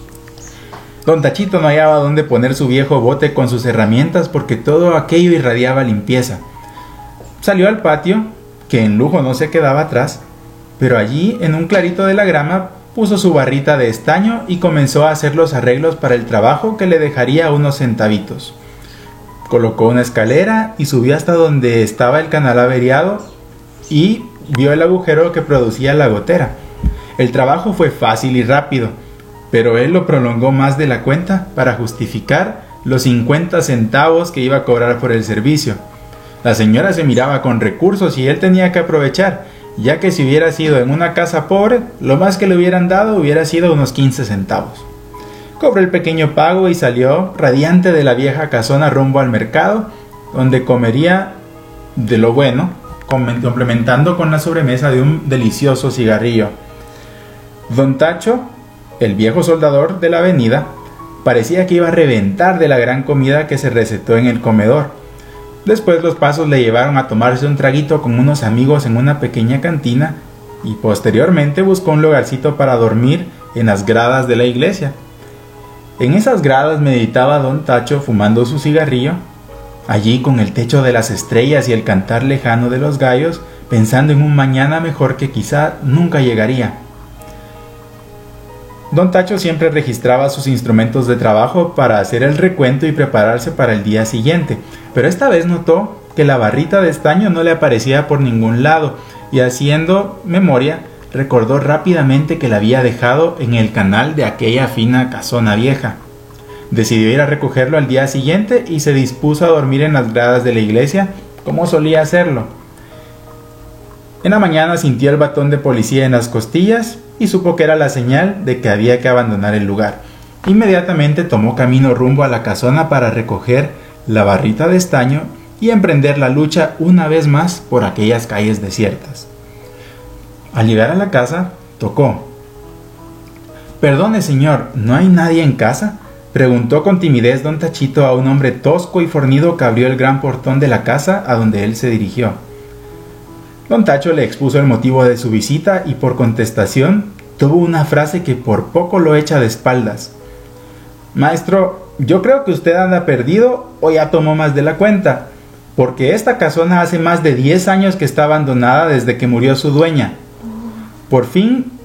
S1: Don Tachito no hallaba dónde poner su viejo bote con sus herramientas porque todo aquello irradiaba limpieza. Salió al patio, que en lujo no se quedaba atrás, pero allí, en un clarito de la grama, puso su barrita de estaño y comenzó a hacer los arreglos para el trabajo que le dejaría unos centavitos. Colocó una escalera y subió hasta donde estaba el canal averiado y vio el agujero que producía la gotera. El trabajo fue fácil y rápido, pero él lo prolongó más de la cuenta para justificar los 50 centavos que iba a cobrar por el servicio. La señora se miraba con recursos y él tenía que aprovechar, ya que si hubiera sido en una casa pobre, lo más que le hubieran dado hubiera sido unos 15 centavos. Cobró el pequeño pago y salió radiante de la vieja casona rumbo al mercado, donde comería de lo bueno, complementando con la sobremesa de un delicioso cigarrillo. Don Tacho, el viejo soldador de la avenida, parecía que iba a reventar de la gran comida que se recetó en el comedor. Después los pasos le llevaron a tomarse un traguito con unos amigos en una pequeña cantina y posteriormente buscó un lugarcito para dormir en las gradas de la iglesia. En esas gradas meditaba don Tacho fumando su cigarrillo, allí con el techo de las estrellas y el cantar lejano de los gallos, pensando en un mañana mejor que quizá nunca llegaría. Don Tacho siempre registraba sus instrumentos de trabajo para hacer el recuento y prepararse para el día siguiente, pero esta vez notó que la barrita de estaño no le aparecía por ningún lado y haciendo memoria recordó rápidamente que la había dejado en el canal de aquella fina casona vieja. Decidió ir a recogerlo al día siguiente y se dispuso a dormir en las gradas de la iglesia como solía hacerlo. En la mañana sintió el batón de policía en las costillas y supo que era la señal de que había que abandonar el lugar. Inmediatamente tomó camino rumbo a la casona para recoger la barrita de estaño y emprender la lucha una vez más por aquellas calles desiertas. Al llegar a la casa, tocó. «Perdone, señor, ¿no hay nadie en casa?», preguntó con timidez don Tachito a un hombre tosco y fornido que abrió el gran portón de la casa a donde él se dirigió. Don Tacho le expuso el motivo de su visita y por contestación tuvo una frase que por poco lo echa de espaldas. «Maestro, yo creo que usted anda perdido o ya tomó más de la cuenta, porque esta casona hace más de 10 años que está abandonada desde que murió su dueña. Por fin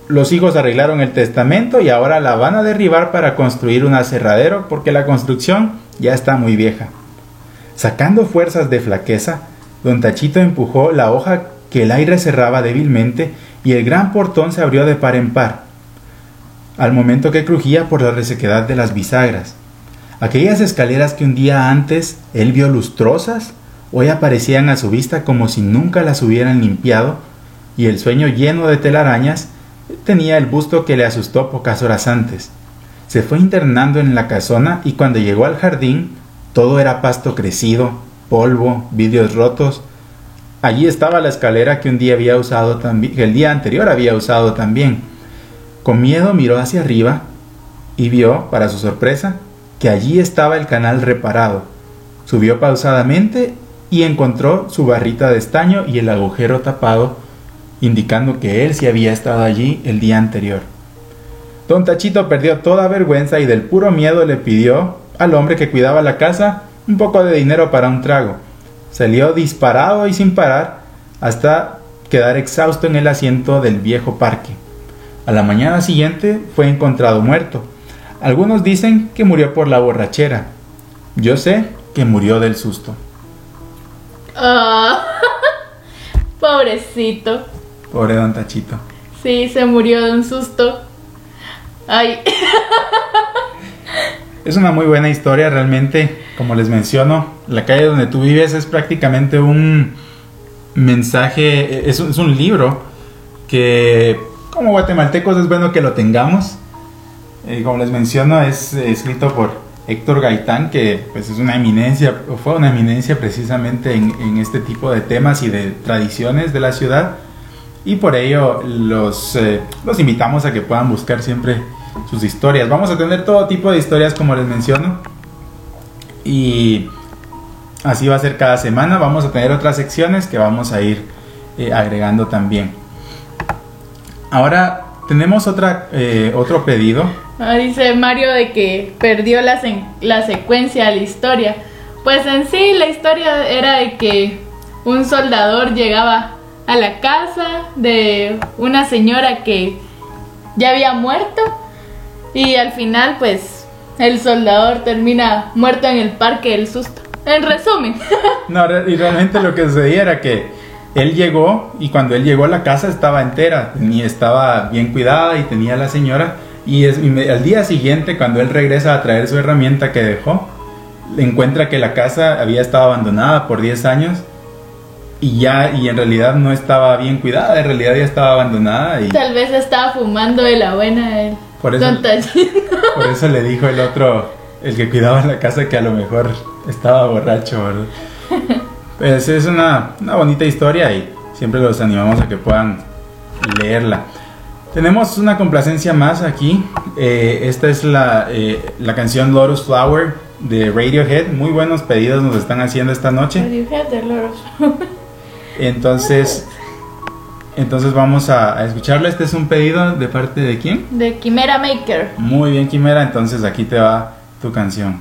S1: los hijos arreglaron el testamento y ahora la van a derribar para construir un aserradero porque la construcción ya está muy vieja. Sacando fuerzas de flaqueza, don Tachito empujó la hoja que el aire cerraba débilmente y el gran portón se abrió de par en par, al momento que crujía por la resequedad de las bisagras. Aquellas escaleras que un día antes él vio lustrosas, hoy aparecían a su vista como si nunca las hubieran limpiado, y el sueño lleno de telarañas tenía el busto que le asustó pocas horas antes. Se fue internando en la casona y cuando llegó al jardín, todo era pasto crecido, polvo, vidrios rotos. Allí estaba la escalera que un día había usado también, que el día anterior había usado también. Con miedo miró hacia arriba y vio, para su sorpresa, que allí estaba el canal reparado. Subió pausadamente y encontró su barrita de estaño y el agujero tapado, indicando que él sí había estado allí el día anterior. Don Tachito perdió toda vergüenza y del puro miedo le pidió al hombre que cuidaba la casa un poco de dinero para un trago. Salió disparado y sin parar hasta quedar exhausto en el asiento del viejo parque. A la mañana siguiente fue encontrado muerto. Algunos dicen que murió por la borrachera. Yo sé que murió del susto.
S2: Ah, pobrecito.
S1: Pobre don Tachito.
S2: Sí, se murió de un susto. Ay.
S1: Es una muy buena historia realmente. Como les menciono, la calle donde tú vives es prácticamente un mensaje, es un libro que como guatemaltecos es bueno que lo tengamos. Como les menciono, es escrito por Héctor Gaitán, que pues es una eminencia, o fue una eminencia precisamente en este tipo de temas y de tradiciones de la ciudad. Y por ello los invitamos a que puedan buscar siempre sus historias. Vamos a tener todo tipo de historias, como les menciono, y así va a ser cada semana. Vamos a tener otras secciones que vamos a ir agregando también. Ahora tenemos otro pedido.
S2: Dice Mario de que perdió la secuencia de la historia. Pues en sí la historia era de que un soldador llegaba a la casa de una señora que ya había muerto y al final pues el soldador termina muerto en el parque del susto. En resumen.
S1: No, y realmente lo que sucedía era que él llegó y cuando él llegó a la casa estaba entera, estaba bien cuidada y tenía a la señora. Y al día siguiente, cuando él regresa a traer su herramienta que dejó, encuentra que la casa había estado abandonada por 10 años y en realidad no estaba bien cuidada, en realidad ya estaba abandonada. Y
S2: tal vez estaba fumando de la buena de él.
S1: Por eso le dijo el otro, el que cuidaba la casa, que a lo mejor estaba borracho, ¿verdad? Pues es una bonita historia y siempre los animamos a que puedan leerla. Tenemos una complacencia más aquí. Esta es la canción Lotus Flower de Radiohead. Muy buenos pedidos nos están haciendo esta noche.
S2: Radiohead de Lotus Flower.
S1: Entonces vamos a escucharlo. Este es un pedido de parte de ¿quién?
S2: De Quimera Maker.
S1: Muy bien, Quimera. Entonces aquí te va tu canción.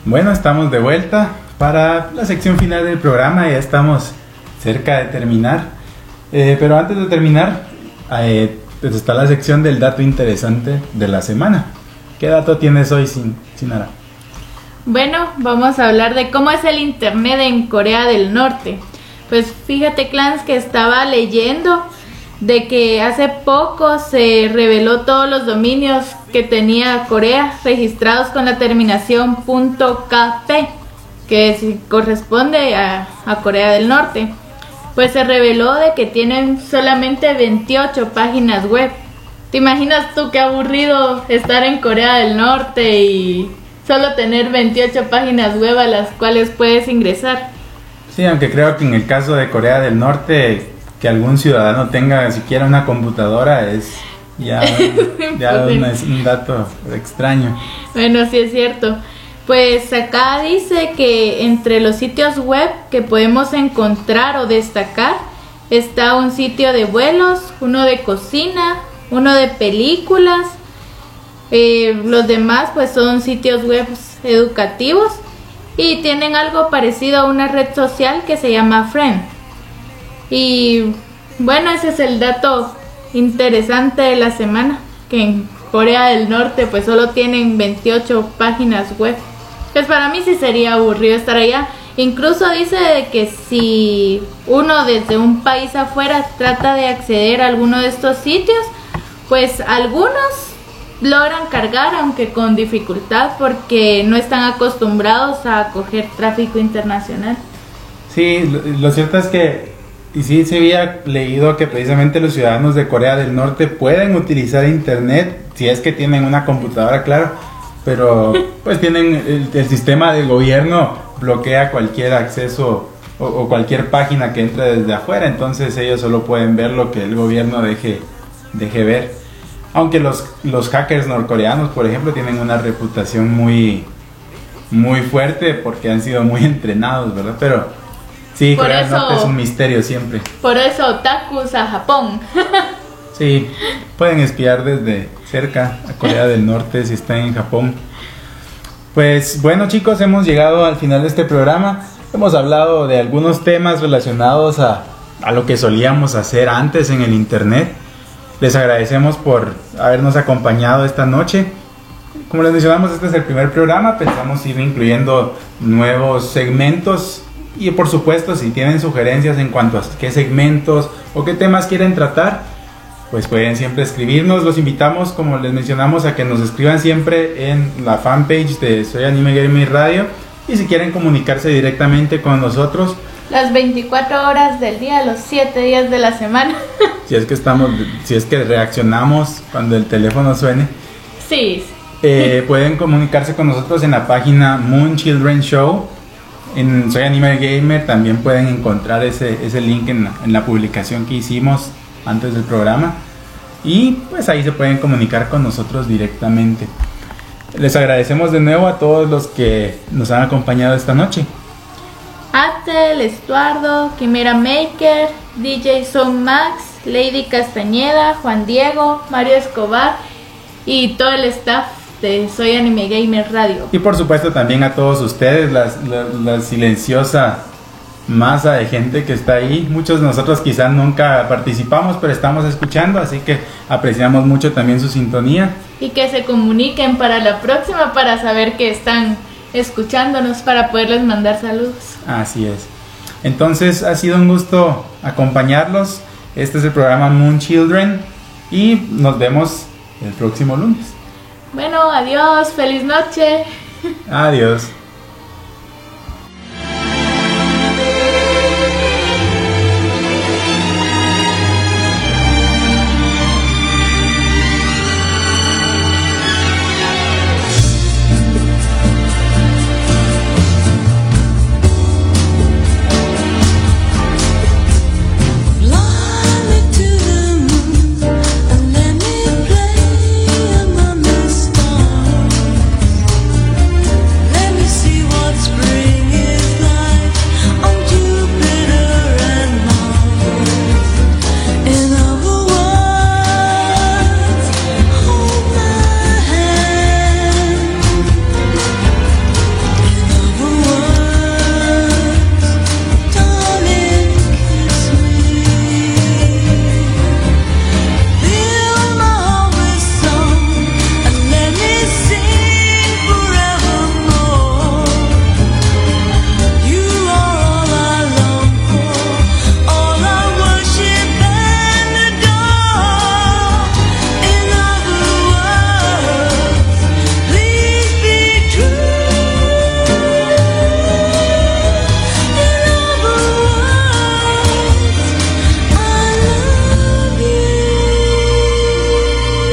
S1: Bueno, estamos de vuelta para la sección final del programa, ya estamos cerca de terminar. Pero antes de terminar, pues está la sección del dato interesante de la semana. ¿Qué dato tienes hoy, Sinara?
S2: Bueno, vamos a hablar de cómo es el internet en Corea del Norte. Pues fíjate, Clans, que estaba leyendo de que hace poco se reveló todos los dominios que tenía Corea registrados con la terminación .kp, que corresponde a Corea del Norte. Pues se reveló de que tienen solamente 28 páginas web. ¿Te imaginas tú qué aburrido estar en Corea del Norte y solo tener 28 páginas web a las cuales puedes ingresar?
S1: Sí, aunque creo que en el caso de Corea del Norte, que algún ciudadano tenga siquiera una computadora es ya un dato extraño.
S2: Bueno, sí es cierto. Pues acá dice que entre los sitios web que podemos encontrar o destacar está un sitio de vuelos, uno de cocina, uno de películas. Los demás pues son sitios web educativos y tienen algo parecido a una red social que se llama Friend. Y bueno, ese es el dato interesante de la semana, que en Corea del Norte pues solo tienen 28 páginas web. Pues para mí sí sería aburrido estar allá. Incluso dice de que si uno desde un país afuera trata de acceder a alguno de estos sitios, pues algunos logran cargar, aunque con dificultad, porque no están acostumbrados a acoger tráfico internacional.
S1: Sí, lo cierto es que, y sí se había leído que precisamente los ciudadanos de Corea del Norte pueden utilizar internet, si es que tienen una computadora, claro, pero pues tienen el sistema del gobierno bloquea cualquier acceso o cualquier página que entre desde afuera, entonces ellos solo pueden ver lo que el gobierno deje ver. Aunque los hackers norcoreanos, por ejemplo, tienen una reputación muy fuerte porque han sido muy entrenados, ¿verdad? Pero sí, Corea del Norte es un misterio siempre.
S2: Por eso otakus a Japón.
S1: Sí, pueden espiar desde cerca a Corea del Norte si están en Japón. Pues bueno, chicos, hemos llegado al final de este programa. Hemos hablado de algunos temas relacionados a lo que solíamos hacer antes en el internet. Les agradecemos por habernos acompañado esta noche. Como les mencionamos, este es el primer programa. Pensamos ir incluyendo nuevos segmentos. Y por supuesto, si tienen sugerencias en cuanto a qué segmentos o qué temas quieren tratar, pues pueden siempre escribirnos. Los invitamos, como les mencionamos, a que nos escriban siempre en la fanpage de Soy Anime Gamer Radio. Y si quieren comunicarse directamente con nosotros,
S2: las 24 horas del día, los 7 días de la semana.
S1: si es que reaccionamos cuando el teléfono suene.
S2: Sí.
S1: Pueden comunicarse con nosotros en la página Moon Children Show. En Soy Anime Gamer también pueden encontrar ese link en la publicación que hicimos antes del programa. Y pues ahí se pueden comunicar con nosotros directamente. Les agradecemos de nuevo a todos los que nos han acompañado esta noche.
S2: Atel, Estuardo, Quimera Maker, DJ Son Max, Lady Castañeda, Juan Diego, Mario Escobar y todo el staff de Soy Anime Gamer Radio.
S1: Y por supuesto también a todos ustedes, la silenciosa masa de gente que está ahí. Muchos de nosotros quizás nunca participamos, pero estamos escuchando, así que apreciamos mucho también su sintonía.
S2: Y que se comuniquen para la próxima para saber que están escuchándonos, para poderles mandar saludos.
S1: Así es. Entonces ha sido un gusto acompañarlos. Este es el programa Moon Children y nos vemos el próximo lunes.
S2: Bueno, adiós, feliz noche.
S1: Adiós.